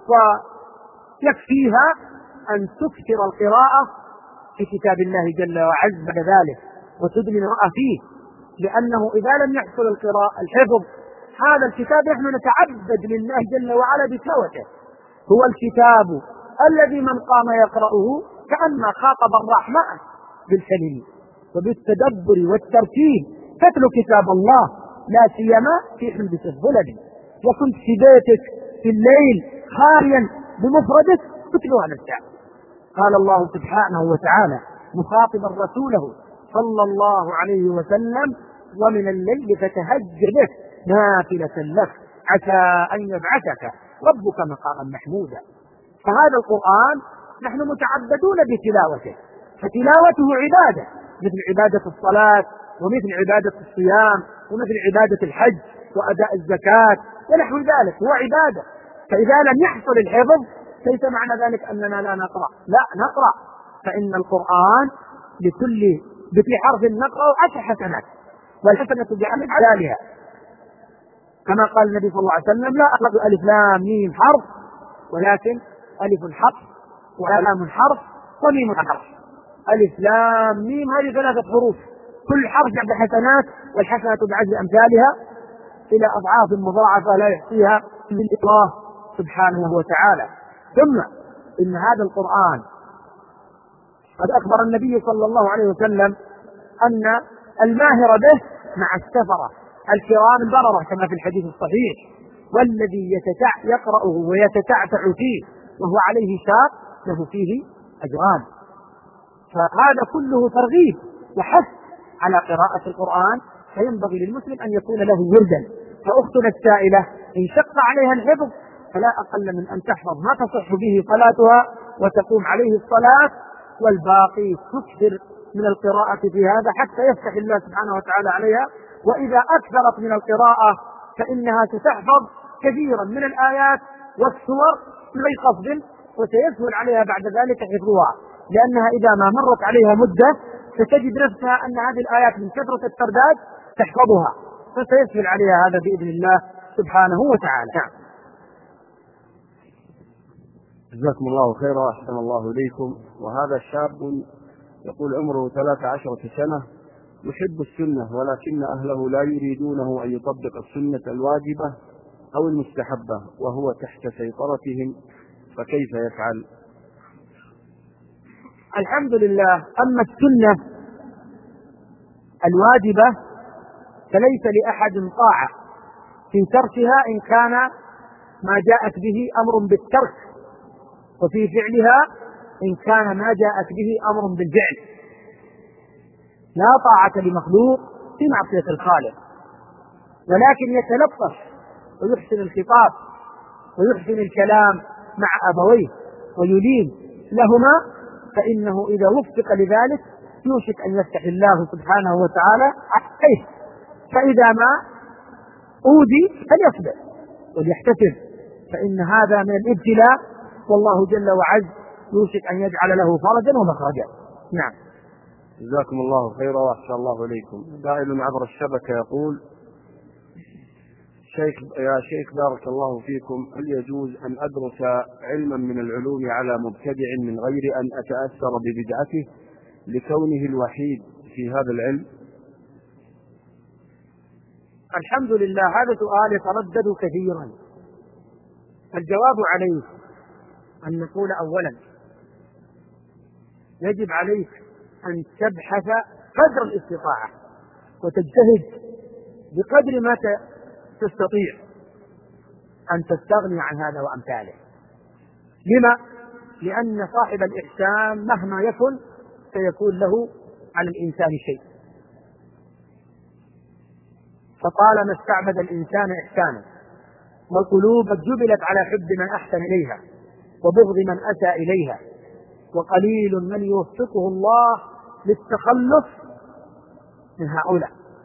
A: ويكفيها أن تكثر القراءة في كتاب الله جل وعز بعد ذلك وتدمن المرأة فيه، لأنه إذا لم يحصل القراءة الحفظ هذا الكتاب نحن نتعبد لله جل وعلا بتلاوته. هو الكتاب الذي من قام يقرأه كأنما خاطب الرحمن بالكلم وبالتدبر والترتيب. تتلو كتاب الله لا سيما في حلبة الظلم، وكنت في بيتك في الليل خاليا بمفردك تتلو هذا الكتاب. قال الله سبحانه وتعالى مخاطبا رسوله صلى الله عليه وسلم: ومن الليل فتهجد به نافلة لك عسى أن يبعثك ربك مقاما محمودا. فهذا القرآن نحن متعبدون بتلاوته، فتلاوته عبادة مثل عبادة الصلاة ومثل عبادة الصيام ومثل عبادة الحج وأداء الزكاة ونحو ذلك، هو عبادة. فإذا لم يحصل الحفظ ليس معنى ذلك أننا لا نقرأ، لا نقرأ، فإن القرآن لكل بفي حرف نقرأ عشر حسنات، والحسنة بعمل عدالها، كما قال النبي صلى الله عليه وسلم: لا أقرأ ألف لام ميم حرف، ولكن ألف حرف ولام حرف وميم حرف. ألف لام ميم هذه ثلاثة حروف، كل حرف بعد حسنات، والحسنة بعشر أمثالها إلى أضعاف مضاعفة لا يحصيها من الله سبحانه وتعالى. ثم إن هذا القرآن قد أخبر النبي صلى الله عليه وسلم أن الماهر به مع السفرة الكرام البررة كما في الحديث الصحيح، والذي يتتع يقرأه ويتتعتع فيه وهو عليه شاق له فيه أجران. فهذا كله ترغيب وحث على قراءة القرآن، فينبغي للمسلم أن يكون له وردا. فأختنا السائلة إن شق عليها الحفظ فلا أقل من أن تحفظ ما تصح به صلاتها وتقوم عليه الصلاة، والباقي تكثر من القراءة في هذا حتى يفتح الله سبحانه وتعالى عليها. وإذا أكثرت من القراءة فإنها ستحفظ كثيرا من الآيات والسور بغير قصد، وسيسهل عليها بعد ذلك حفظها، لأنها إذا ما مرت عليها مدة ستجد نفسها أن هذه الآيات من كثرة الترداد تحفظها، فسيسهل عليها هذا بإذن الله سبحانه وتعالى.
B: جزاكم الله خيرا، أحسن الله إليكم. وهذا شاب يقول عمره ثلاث عشرة سنة يحب السنة، ولكن أهله لا يريدونه أن يطبق السنة الواجبة أو المستحبة وهو تحت سيطرتهم، فكيف يفعل؟
A: الحمد لله. أما السنة الواجبة فليس لأحد طاعة في تركها إن كان ما جاءت به أمر بالترك، وفي فعلها إن كان ما جاءت به أمر بالفعل. لا طاعة لمخلوق في معصية الخالق، ولكن يتلطف ويحسن الخطاب ويحسن الكلام مع أبويه ويلين لهما، فإنه إذا وفق لذلك يوشك أن يفتح الله سبحانه وتعالى عليه. فإذا ما أودي فليصبر وليحتسب، فإن هذا من الابتلاء، والله جل وعز يوشك أن يجعل له فرجا ومخرجا. نعم.
B: جزاكم الله خيرا وأحسن الله إليكم. سائل عبر الشبكة يقول: شيخ يا شيخ بارك الله فيكم، هل يجوز أن أدرس علما من العلوم على مبتدع من غير أن أتأثر ببدعته لكونه الوحيد في هذا العلم؟
A: الحمد لله. هذا سؤال يتردد كثيرا. الجواب عليه أن نقول: أولا يجب عليك أن تبحث قدر الاستطاعة وتجتهد بقدر ما تستطيع أن تستغني عن هذا وأمثاله. لما؟ لأن صاحب الإحسان مهما يكن سيكون له على الإنسان شيء، فطالما استعبد الإنسان إحسانا والقلوب جبلت على حب من أحسن إليها، وبغض من أتى إليها، وقليل من يوفقه الله للتخلص من هؤلاء.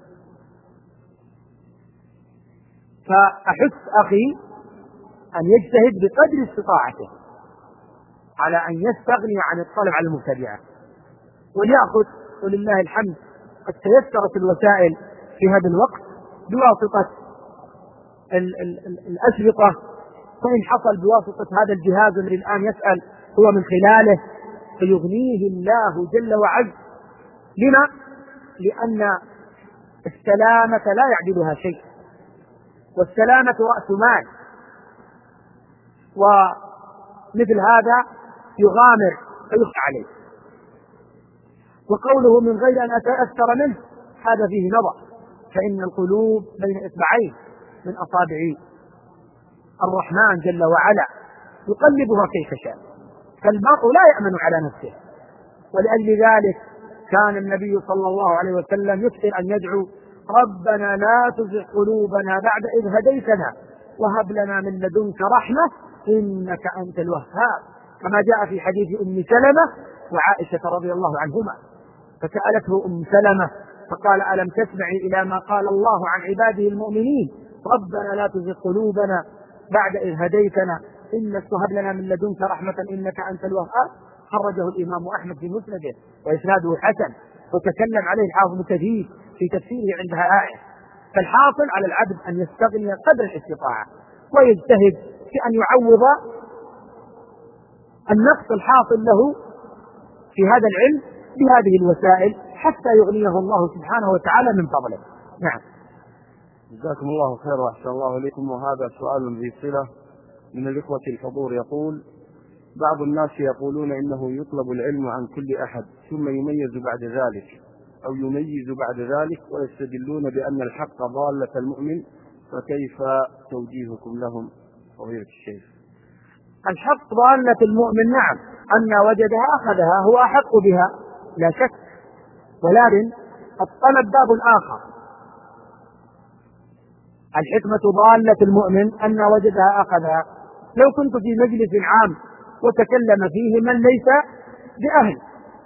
A: فأحث أخي أن يجتهد بقدر استطاعته على أن يستغني عن الطلب على المبتدعة، وليأخذ ولله الحمد قد تيسرت الوسائل في هذا الوقت بواسطة ال ال ال الأشرطة، فإن حصل بواسطة هذا الجهاز الذي الآن يسأل هو من خلاله فيغنيه الله جل وعز. لما؟ لأن السلامة لا يعدلها شيء، والسلامة رأس مال، ومثل هذا يغامر فيخشى عليه. وقوله من غير أن أتأثر منه هذا فيه نظر، فإن القلوب بين إصبعين من أصابع الرحمن جل وعلا يقلبها كيف شاء، فالمرء لا يأمن على نفسه. ولأجل ذلك كان النبي صلى الله عليه وسلم يكثر أن يدعو ربنا لا تزغ قلوبنا بعد إذ هديتنا وهب لنا من لدنك رحمة إنك أنت الوهاب، كما جاء في حديث أم سلمة وعائشة رضي الله عنهما. فسألته أم سلمة فقال ألم تسمعي إلى ما قال الله عن عباده المؤمنين ربنا لا تزغ قلوبنا بعد إذ هديتنا إنك تهب لنا من لدنك رحمة إنك أنت الوهاب. خرجه الإمام أحمد في مسنده وإسناده حسن، وتكلم عليه الحافظ كثير في تفسيره عندها آية. فالحاصل على العبد أن يستغني قدر الاستطاعة ويجتهد في أن يعوض النقص الحاصل له في هذا العلم بهذه الوسائل حتى يغنيه الله سبحانه وتعالى من فضله. نعم.
B: جزاكم الله خير وأحسن الله إليكم. وهذا سؤال ذي صلة من الإخوة الحضور يقول: بعض الناس يقولون إنه يطلب العلم عن كل أحد ثم يميز بعد ذلك أو يميز بعد ذلك، ويستدلون بأن الحق ضالة المؤمن، فكيف توجيهكم لهم فضيلة الشيخ؟
A: الحق ضالة المؤمن، نعم، أن وجدها أخذها هو أحق بها لا شك، ولكن الطلب باب آخر. الحكمة ضالة المؤمن أن وجدها أخذها. لو كنت في مجلس عام وتكلم فيه من ليس بأهل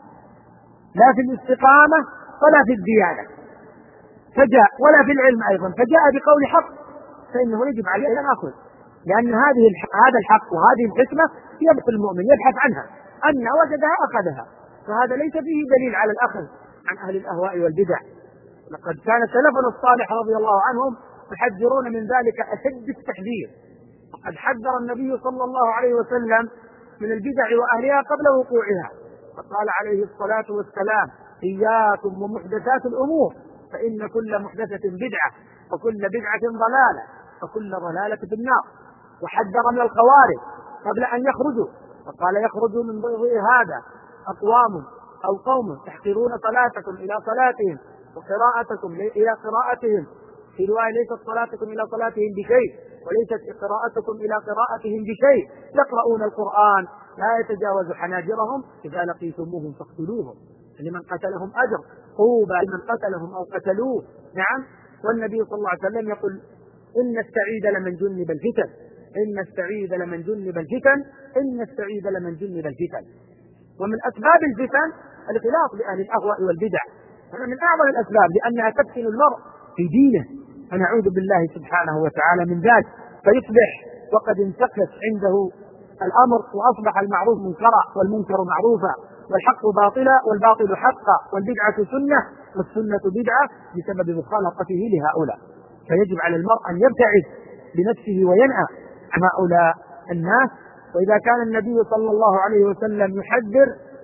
A: لا في الاستقامة ولا في الديانة فجاء ولا في العلم أيضا فجاء بقول حق، فإنه يجب عليه أن أخذ، لأن هذه هذا الحق وهذه الحكمة يبقى المؤمن يبحث عنها، أن وجدها أخذها، فهذا ليس فيه دليل على الأخذ عن أهل الأهواء والبدع. لقد كان سلفنا الصالح رضي الله عنهم يحذرون من ذلك أشد التحذير، وقد حذر النبي صلى الله عليه وسلم من البدع وأهلها قبل وقوعها، فقال عليه الصلاة والسلام: إياكم ومحدثات الأمور فإن كل محدثة بدعة وكل بدعة ضلالة وكل ضلالة في النار. وحذر من الخوارج قبل أن يخرجوا، فقال: يخرج من ضيء هذا أقوام أو قوم تحقرون صلاتكم إلى صلاتهم وقراءتكم إلى قراءتهم، في رواية ليست صلاتكم إلى صلاتهم بشيء وليست قراءتكم إلى قراءتهم بشيء، يقرؤون القرآن لا يتجاوز حناجرهم، إذا لقيتموهم فاقتلوهم، لمن قتلهم أجر، طوبى لمن قتلهم أو قتلوه. نعم. والنبي صلى الله عليه وسلم يقول: إن السعيد لمن جنب الفتن، إن السعيد لمن جنب الفتن، إن السعيد لمن جنب الفتن. ومن أسباب الفتن الاختلاط بأهل الأهواء والبدع، هذا من أعظم الأسباب، لأنها تفتن المرء في دينه، فنعوذ بالله سبحانه وتعالى من ذلك، فيصبح وقد انتقلت عنده الأمر وأصبح المعروف منكرا والمنكر معروفا والحق باطلا والباطل حقا والبدعة سنة والسنة بدعة بسبب مخالطته لهؤلاء. فيجب على المرء أن يبتعد بنفسه وينأى عن هؤلاء الناس. وإذا كان النبي صلى الله عليه وسلم يحذر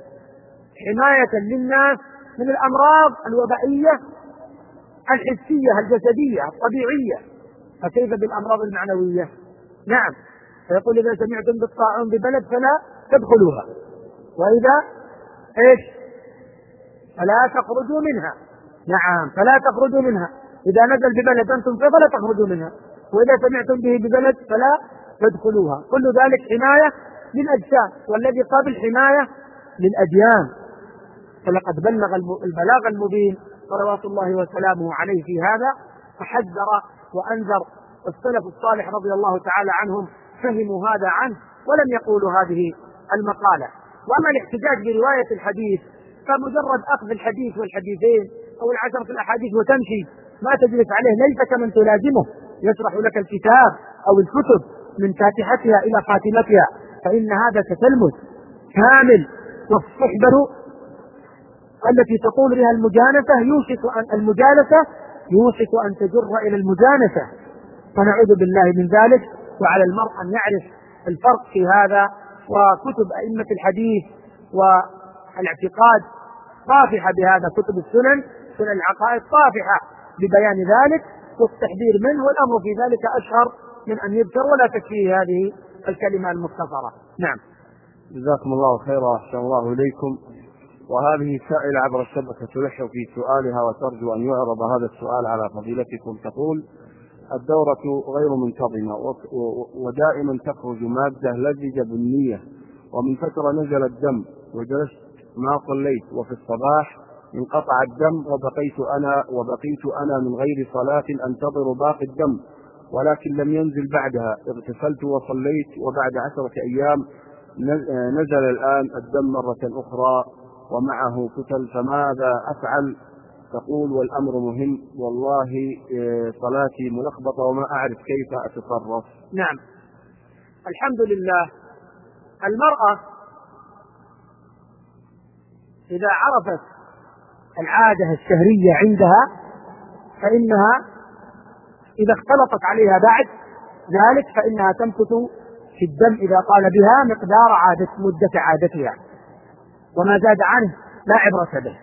A: حماية للناس من الأمراض الوبائية الحسية الجسدية الطبيعية، فكيف بالأمراض المعنوية؟ نعم. فيقول: إذا سمعتم بالطاعون ببلد فلا تدخلوها، وإذا إيش فلا تخرجوا منها. نعم، فلا تخرجوا منها، إذا نزل ببلد أنتم فلا تخرجوا منها، وإذا سمعتم به ببلد فلا تدخلوها. كل ذلك حماية للأجسام، والذي قبل حماية للأديان. فلقد بلغ البلاغ المبين صلوات الله وسلامه عليه في هذا، فحذر وأنذر، والسلف الصالح رضي الله تعالى عنهم فهموا هذا عنه ولم يقولوا هذه المقالة. وأما الاحتجاج برواية الحديث فمجرد أخذ الحديث والحديثين أو العشرة الأحاديث وتمشي، ما تجلس عليه، ليس كمن تلازمه يشرح لك الكتاب أو الكتب من فاتحتها إلى خاتمتها، فإن هذا تتلمذ كامل. والصحبة التي تقول بها المجانسة يوشك أن المجالسة يوشك أن تجر إلى المجانسة، فنعوذ بالله من ذلك. وعلى المرء أن يعرف الفرق في هذا. وكتب أئمة الحديث والاعتقاد طافحة بهذا، كتب السنن سنن العقائد طافحة ببيان ذلك والتحذير منه، والأمر في ذلك أشهر من أن يذكر ولا تكفيه هذه الكلمة المختصرة. نعم.
B: جزاكم الله خيرا أحسن الله إليكم. وهذه سائلة عبر الشبكة تلح في سؤالها وترجو أن يعرض هذا السؤال على فضيلتكم. تقول: الدورة غير منتظمة ودائما تخرج مادة لزجة بنية، ومن فترة نزل الدم وجلست ما صليت، وفي الصباح انقطع الدم وبقيت أنا وبقيت أنا من غير صلاة أنتظر باقي الدم، ولكن لم ينزل بعدها. اغتسلت وصليت، وبعد عشرة أيام نزل الآن الدم مرة أخرى ومعه كتل، فماذا أفعل؟ تقول: والأمر مهم والله صلاتي ملخبطة وما أعرف كيف أتصرف.
A: نعم، الحمد لله. المرأة إذا عرفت العادة الشهرية عندها فإنها إذا اختلطت عليها بعد ذلك فإنها تمكث في الدم إذا طال بها مقدار عادة مدة عادتها، وما زاد عنه لا عبرة به،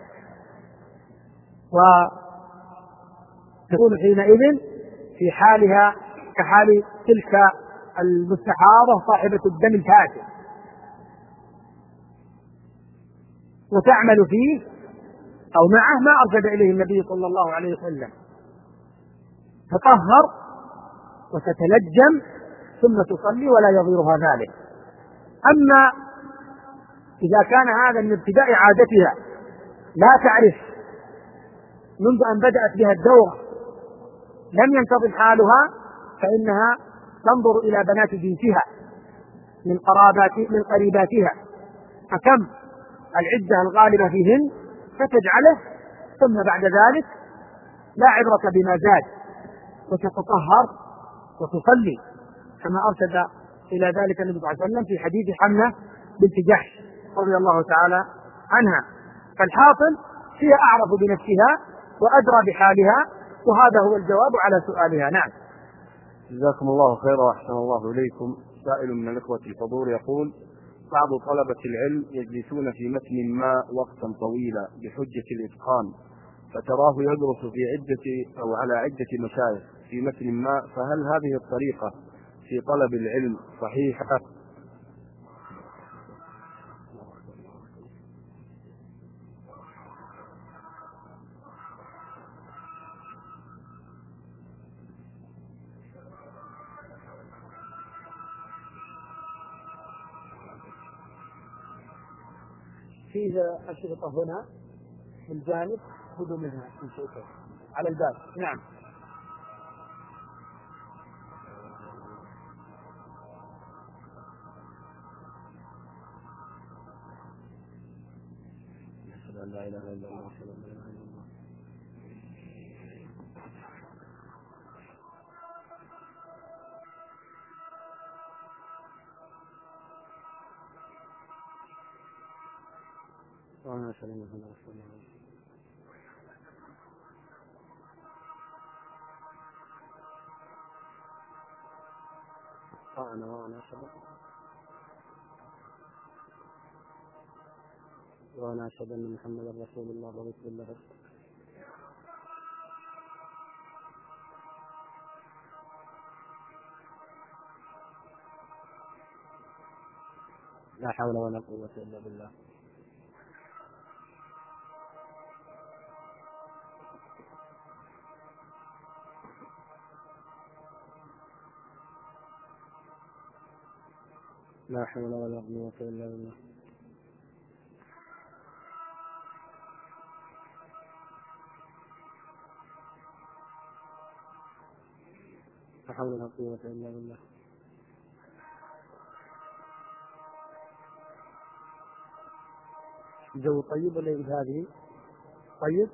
A: وتكون حينئذ في حالها كحال تلك المستحاضة صاحبة الدم الفاسد، وتعمل فيه أو معه ما أرشد إليه النبي صلى الله عليه وسلم، تطهر وتتلجم ثم تصلي ولا يضيرها ذلك. أما إذا كان هذا من ابتداء عادتها لا تعرف منذ أن بدأت بها الدورة لم ينتظم حالها، فإنها تنظر إلى بنات جنسها من قرابات من قريباتها فكم العدة الغالبة فيهن فتجعله، ثم بعد ذلك لا عبرة بما زاد وتتطهر وتصلي كما أرشد إلى ذلك النبي صلى الله عليه وسلم في حديث حمنة بنت جحش رضي الله تعالى عنها. فالحاصل هي أعرف بنفسها وأدرى بحالها، وهذا هو الجواب على سؤالها. نعم.
B: جزاكم الله خيرا وأحسن الله إليكم. سائل من الإخوة الحضور يقول: بعض طلبة العلم يجلسون في متن ما وقتا طويلا بحجة الإتقان، فتراه يدرس في عدة أو على عدة مشايخ في متن ما، فهل هذه الطريقة في طلب العلم صحيحة؟
A: فيه أشرطة هنا في الجانب، خذوا منها إن شئتم على الباب. نعم. لا إله إلا الله. وأنا أشهد أن محمدا رسول الله. وأنا وأنا أشهد وأنا أشهد أن محمدا رسول الله ورسول الله. لا حول ولا قوة إلا بالله. لا حول ولا قوة إلا بالله. لا حول ولا قوة إلا بالله. الجو طيب ولا يجب هذه؟ طيب؟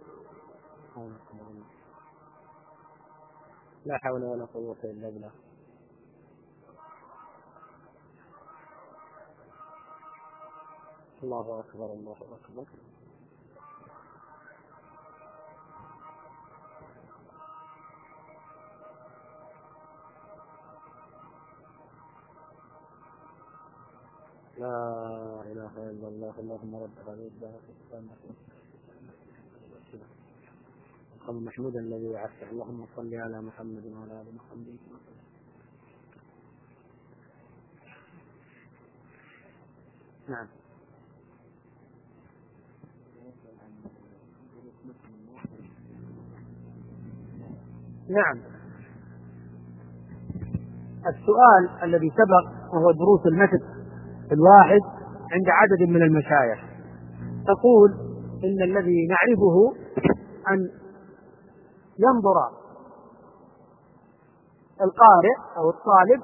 A: لا حول ولا قوة إلا بالله. الله أكبر الله أكبر. لا إله إلا الله. اللهم رب هذه الدعوة القوم محمود الذي وعدته. اللهم صل على محمد وعلى آل محمد. نعم. نعم. السؤال الذي سبق وهو دروس المتن الواحد عند عدد من المشايخ، تقول إن الذي نعرفه أن ينظر القارئ أو الطالب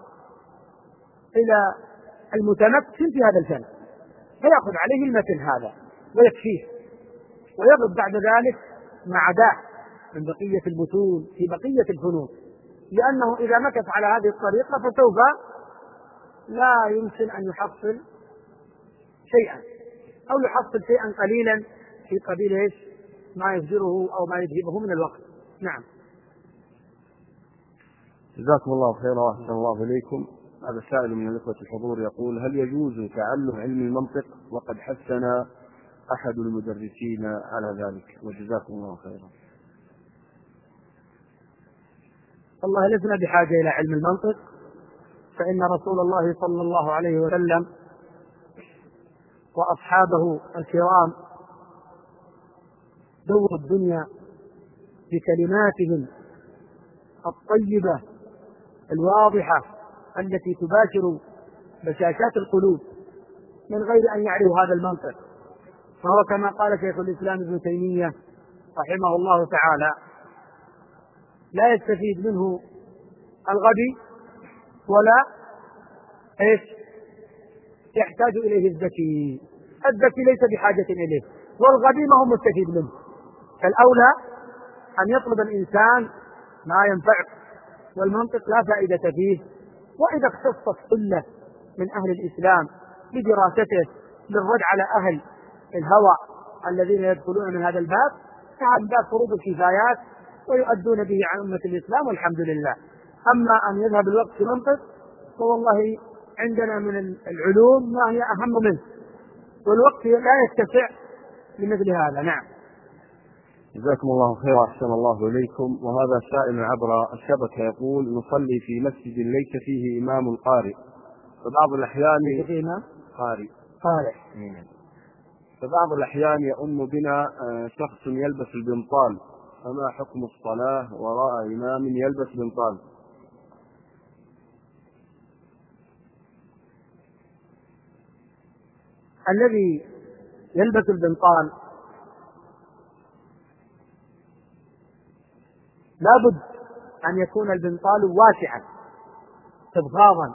A: إلى المتمكن في هذا الفن فيأخذ عليه المتن هذا ويكفيه، ويغض بعد ذلك ما عداه من بقية المتون في بقية الفنون، لأنه إذا مكث على هذه الطريقة فسوف لا يمكن أن يحصل شيئا أو يحصل شيئا قليلا في قبيل إيش ما يفجره أو ما يذهبه من الوقت. نعم.
B: جزاكم الله خيرا وأحسن الله إليكم. هذا سائل من الإخوة الحضور يقول: هل يجوز تعلم علم المنطق وقد حثنا أحد المدرسين على ذلك؟ وجزاكم الله خيرا.
A: والله لسنا بحاجة إلى علم المنطق، فإن رسول الله صلى الله عليه وسلم وأصحابه الكرام دوروا الدنيا بكلماتهم الطيبة الواضحة التي تباشر بشاشات القلوب من غير أن يعرفوا هذا المنطق. فهو كما قال شيخ الإسلام ابن تيمية رحمه الله تعالى: لا يستفيد منه الغبي ولا ايش يحتاج اليه الذكي. الذكي ليس بحاجة اليه والغبي ما هو مستفيد منه. فالاولى ان يطلب الانسان ما ينفعه، والمنطق لا فائدة فيه. واذا اختصت سلة من اهل الاسلام بدراسته للرد على اهل الهوى الذين يدخلون من هذا الباب، فهذا باب فروض الكفايات ويؤدون به عن أمة الإسلام والحمد لله. أما أن يذهب الوقت في منطق فوالله عندنا من العلوم ما هي أهم منه، والوقت لا يتسع لمثل هذا. نعم.
B: جزاكم الله خيرا وأحسن الله إليكم. وهذا سائل عبر الشبكة يقول: نصلي في مسجد ليس فيه إمام قارئ، فبعض الأحيان قارئ
A: قارئ
B: فبعض الأحيان يؤم بنا شخص يلبس البنطال، فما حكم الصلاة وراء إمام يلبس بنطال؟
A: الذي يلبس البنطال لابد أن يكون البنطال واسعا استبغاضا،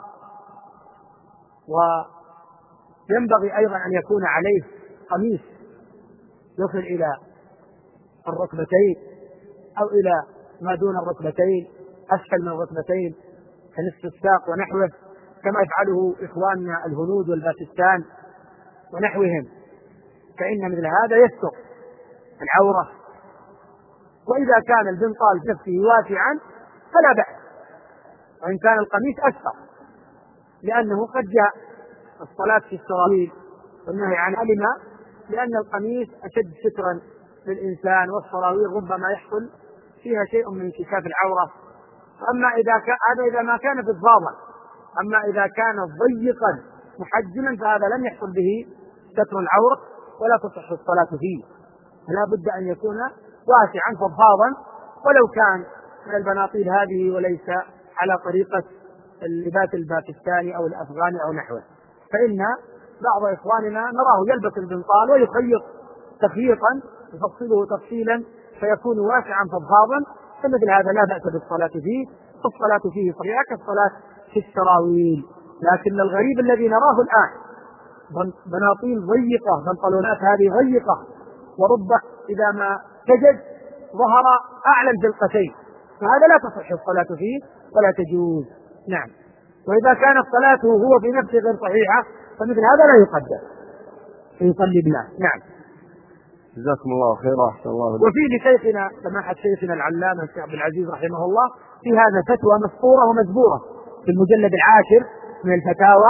A: وينبغي أيضا أن يكون عليه قميص يصل إلى الركبتين أو إلى ما دون الركبتين، أسفل من الركبتين كنصف الساق ونحوه، كما يفعله إخواننا الهنود والباكستان ونحوهم، فإن مثل هذا يستر العورة. وإذا كان البنطال نفسه واسعا فلا بأس، وإن كان القميص أسفل، لأنه قد جاء الصلاة في السراويل والنهي عن علم، لأن القميص أشد سترا للإنسان، والسراويل ربما يحصل فيها شيء من انكشاف العورة. أما إذا كان هذا إذا ما كان فضفاضا، أما إذا كان ضيقا محجما فهذا لم يحصل به ستر العورة ولا تصح الصلاة فيه. فلا بد أن يكون واسعا فضفاضا، ولو كان من البناطيل هذه وليس على طريقة اللباس الباكستاني أو الأفغاني أو نحوه. فإن بعض إخواننا نراه يلبس البنطال ويخيط تخييطا يفصله تفصيلا فيكون واسعا فضفاضا، فمثل هذا لا بأس بالصلاة فيه، فالصلاة فيه صحيحة كالصلاة في السراويل. لكن الغريب الذي نراه الآن بناطيل ضيقة، بنطلونات هذه ضيقة، ورب إذا ما سجد ظهر أعلى الجلقتين، فهذا لا تصح الصلاة فيه ولا تجوز. نعم. وإذا كانت صلاته هو في نفسه غير صحيحة فمثل هذا لا يقدر فيصلي بالله. نعم.
B: جزاكم الله خيرا. أحسن الله.
A: وفي لشيخنا سماحة شيخنا العلامة الشيخ عبد العزيز رحمه الله في هذا فتوى مسطورة ومزبورة في المجلد العاشر من الفتاوى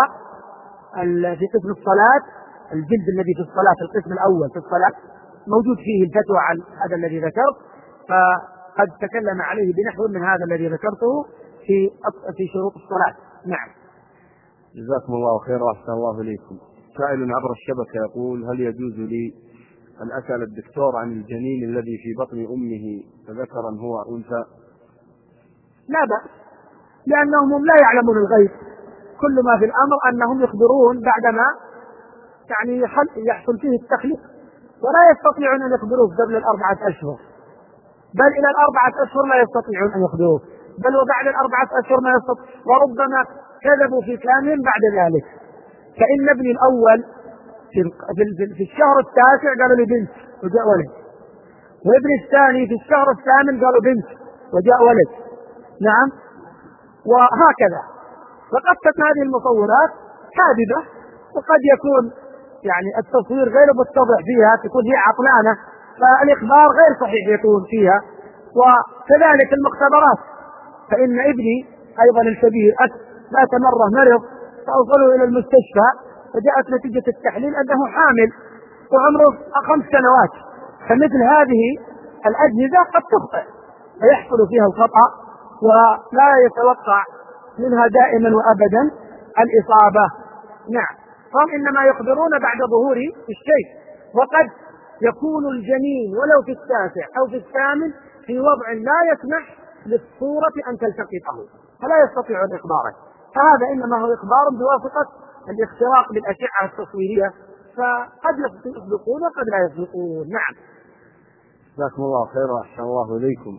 A: في قسم الصلاة، الجلد الذي في الصلاة القسم الأول في الصلاة موجود فيه الفتوى عن هذا الذي ذكرت، فقد تكلم عليه بنحو من هذا الذي ذكرته في في شروط الصلاة. نعم.
B: جزاكم الله خيرا. أحسن الله إليكم. سائل عبر الشبكة يقول: هل يجوز لي أن أسأل الدكتور عن الجنين الذي في بطن أمه ذكرا هو أنثى؟
A: لا بأس، لأنهم هم لا يعلمون الغيب، كل ما في الأمر أنهم يخبرون بعدما يعني يحصل فيه التخليق، ولا يستطيعون أن يخبروه قبل الأربعة أشهر، بل إلى الأربعة أشهر لا يستطيعون أن يخبروه، بل وبعد الأربعة أشهر ما يستطيع، وربما كذبوا في كلامهم بعد ذلك. فإن ابني الأول في, في الشهر التاسع قالوا لي بنت وجاء ولد، وابن الثاني في الشهر الثامن قالوا بنت وجاء ولد. نعم. وهكذا. فقد تكون هذه المصورات كاذبة، وقد يكون يعني التصوير غير متضح فيها، تكون هي عطلانة، فالإخبار غير صحيح يكون فيها. وكذلك المختبرات، فإن ابني أيضا الكبير ذات مرة مرض فأوصلوا إلى المستشفى، فجاءت نتيجة التحليل أنه حامل وعمره خمس سنوات. فمثل هذه الأجهزة قد تخطئ فيحصل فيها الخطأ، ولا يتوقع منها دائما وأبدا الإصابة. نعم. فهم إنما يخبرون بعد ظهور الشيء، وقد يكون الجنين ولو في التاسع أو في الثامن في وضع لا يسمح للصورة أن تلتقطه، فلا يستطيعون إخباره، فهذا إنما هو إخبار بواسطة الاختراق بالأشعة التصويرية، فقد يصدقون وقد لا يصدقون. نعم.
B: جزاكم الله خيرا. أحسن الله إليكم.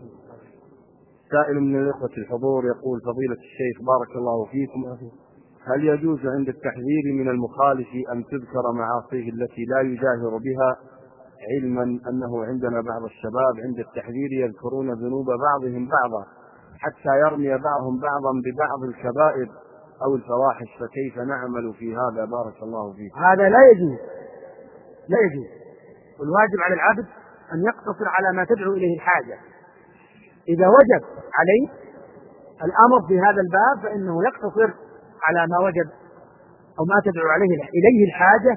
B: سائل من الإخوة الحضور يقول: فضيلة الشيخ بارك الله فيكم، هل يجوز عند التحذير من المخالف أن تذكر معاصيه التي لا يجاهر بها، علما أنه عندنا بعض الشباب عند التحذير يذكرون ذنوب بعضهم بعضا حتى يرمي بعضهم بعضا ببعض الكبائر أو الفواحش، فكيف نعمل في هذا بارك الله فيكم؟
A: هذا لا يجوز، لا يجوز. والواجب على العبد أن يقتصر على ما تدعو إليه الحاجة. إذا وجب عليه الأمر في هذا الباب فإنه يقتصر على ما وجب أو ما تدعو عليه إليه الحاجة،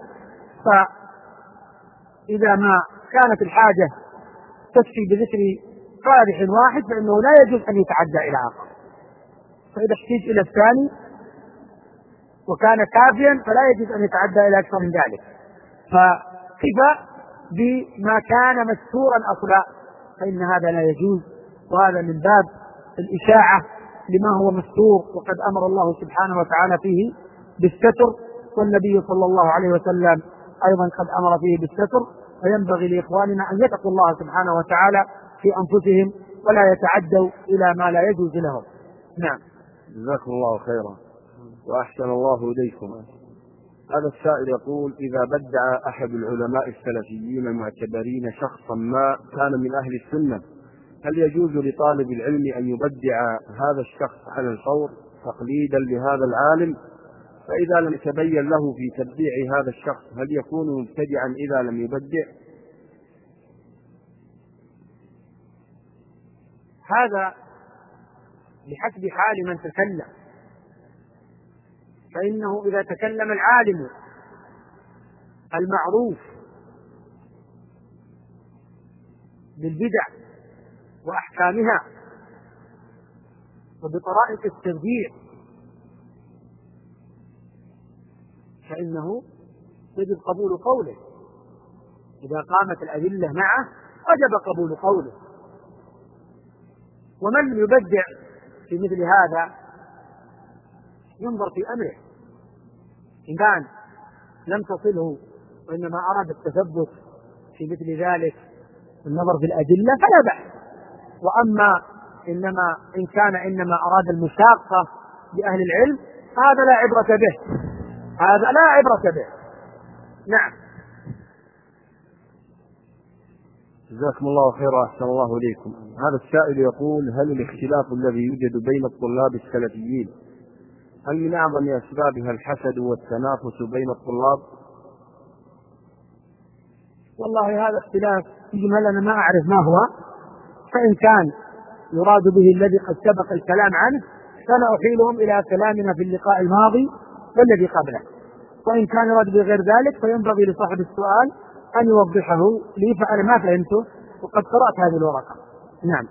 A: فإذا ما كانت الحاجة تكفي بذكر قادح واحد فإنه لا يجوز أن يتعدى إلى آخر، فإذا احتاج إلى الثاني وكان كافيا فلا يجوز أن يتعدى إلى أكثر من ذلك، فكفى بما كان مستورا أصلا، فإن هذا لا يجوز، وهذا من باب الإشاعة لما هو مستور، وقد أمر الله سبحانه وتعالى فيه بالستر، والنبي صلى الله عليه وسلم أيضا قد أمر فيه بالستر، فينبغي لإخواننا أن يتقوا الله سبحانه وتعالى في أنفسهم ولا يتعدوا إلى ما لا يجوز لهم. نعم.
B: جزاكم الله خيرا وأحسن الله إليكم. هذا السائل يقول: إذا بدع أحد العلماء السلفيين المعتبرين شخصا ما كان من أهل السنة، هل يجوز لطالب العلم أن يبدع هذا الشخص على الفور تقليدا لهذا العالم؟ فإذا لم يتبين له في تبديع هذا الشخص هل يكون مبتدعا إذا لم يبدع؟
A: هذا بحسب حال من تكلم، فإنه إذا تكلم العالم المعروف بالبدع وأحكامها وبطرائق التبديع فإنه يجب قبول قوله، إذا قامت الأدلة معه وجب قبول قوله. ومن يبدع في مثل هذا ينظر في أمره، إن كان لم تصله وإنما أراد التثبت في مثل ذلك النظر في الأدلة فلا بأس، وأما إنما إن كان إنما أراد المشاقة بأهل العلم هذا لا عبرة به، هذا لا عبرة به، نعم.
B: جزاكم الله خيرا، أحسن الله إليكم. هذا السائل يقول: هل الاختلاف الذي يوجد بين الطلاب السلفيين هل من أعظم أسبابها الحسد والتنافس بين الطلاب؟
A: والله هذا اختلاف إجمالا أنا ما أعرف ما هو، فإن كان يراد به الذي قد سبق الكلام عنه فأنا أحيلهم إلى كلامنا في اللقاء الماضي والذي قبله، وإن كان يراد بغير ذلك فينبغي لصاحب السؤال أن يوضحه لي، فأنا ما فهمته وقد قرأت هذه الورقة. نعم.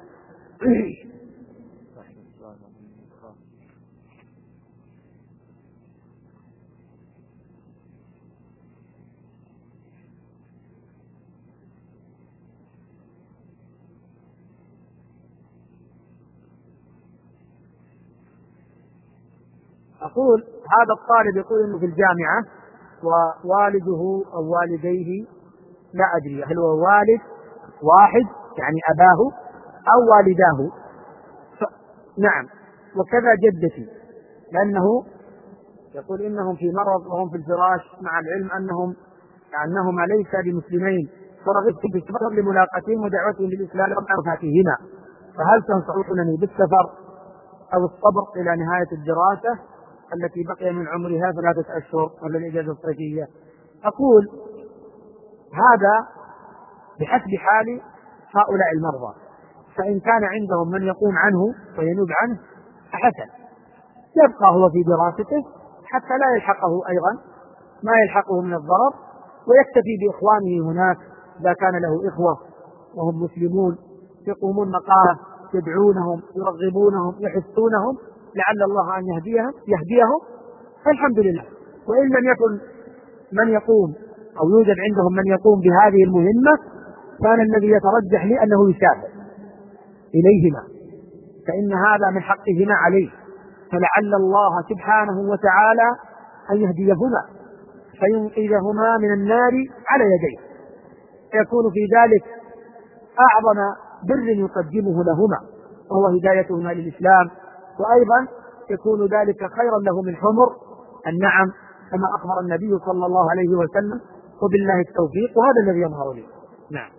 A: أقول هذا الطالب يقول إنه في الجامعة ووالده أو والديه لا أدري هل هو والد واحد يعني أباه أو والداه، ف... نعم، وكذا جدتي، لأنه يقول إنهم في مرض وهم في الفراش، مع العلم أنهم أنهما ليس بمسلمين، فرغبت في السفر لملاقاتهم ودعوتهم للإسلام ومعرفتهما، فهل تنصحونني بالسفر أو الصبر إلى نهاية الدراسة التي بقي من عمرها ثلاثة أشهر ولا الإجازة الصيفية؟ أقول هذا بحسب حال هؤلاء المرضى، فإن كان عندهم من يقوم عنه وينوب عنه فحسن، يبقى هو في دراسته حتى لا يلحقه أيضا ما يلحقه من الضرر، ويكتفي بإخوانه هناك إذا كان له إخوة وهم مسلمون يقومون مقامه يدعونهم يرغبونهم يحثونهم لعل الله أن يهديهم يهديهم فالحمد لله. وإن لم يكن من يقوم أو يوجد عندهم من يقوم بهذه المهمة كان الذي يترجح لي أنه يسافر إليهما، فإن هذا من حقهما عليه، فلعل الله سبحانه وتعالى أن يهديهما فينقذهما من النار على يديه، فيكون في ذلك أعظم بر يقدمه لهما وهو هدايتهما للإسلام، وأيضا يكون ذلك خيرا له من حمر النعم كما أخبر النبي صلى الله عليه وسلم، وبالله التوفيق، وهذا الذي يظهر لي. نعم.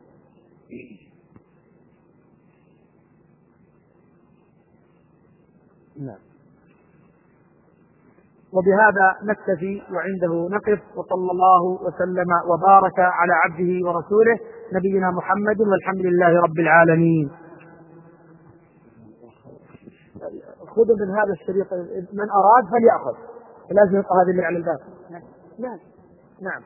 A: نعم. وبهذا نكتفي وعنده نقف، وصلى الله وسلم وبارك على عبده ورسوله نبينا محمد، والحمد لله رب العالمين. خذوا من هذا الشريط من أراد فليأخذ، لازم يبقى هذه اللي على الباب. نعم. نعم.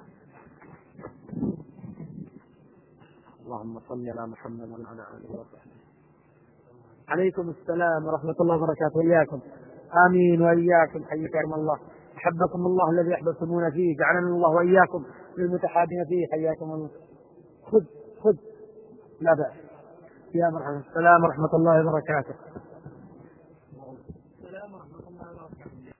A: اللهم صل على محمد وعلى آله وصحبه. عليكم السلام ورحمة الله وبركاته، وإياكم. آمين وإياكم، حياكم الله، أحبكم الله الذي أحببتمونا فيه، جعلنا الله وإياكم للمتحابين فيه، حياكم الله. خذ خذ لا بأس. يا مرحبا، السلام ورحمة الله وبركاته.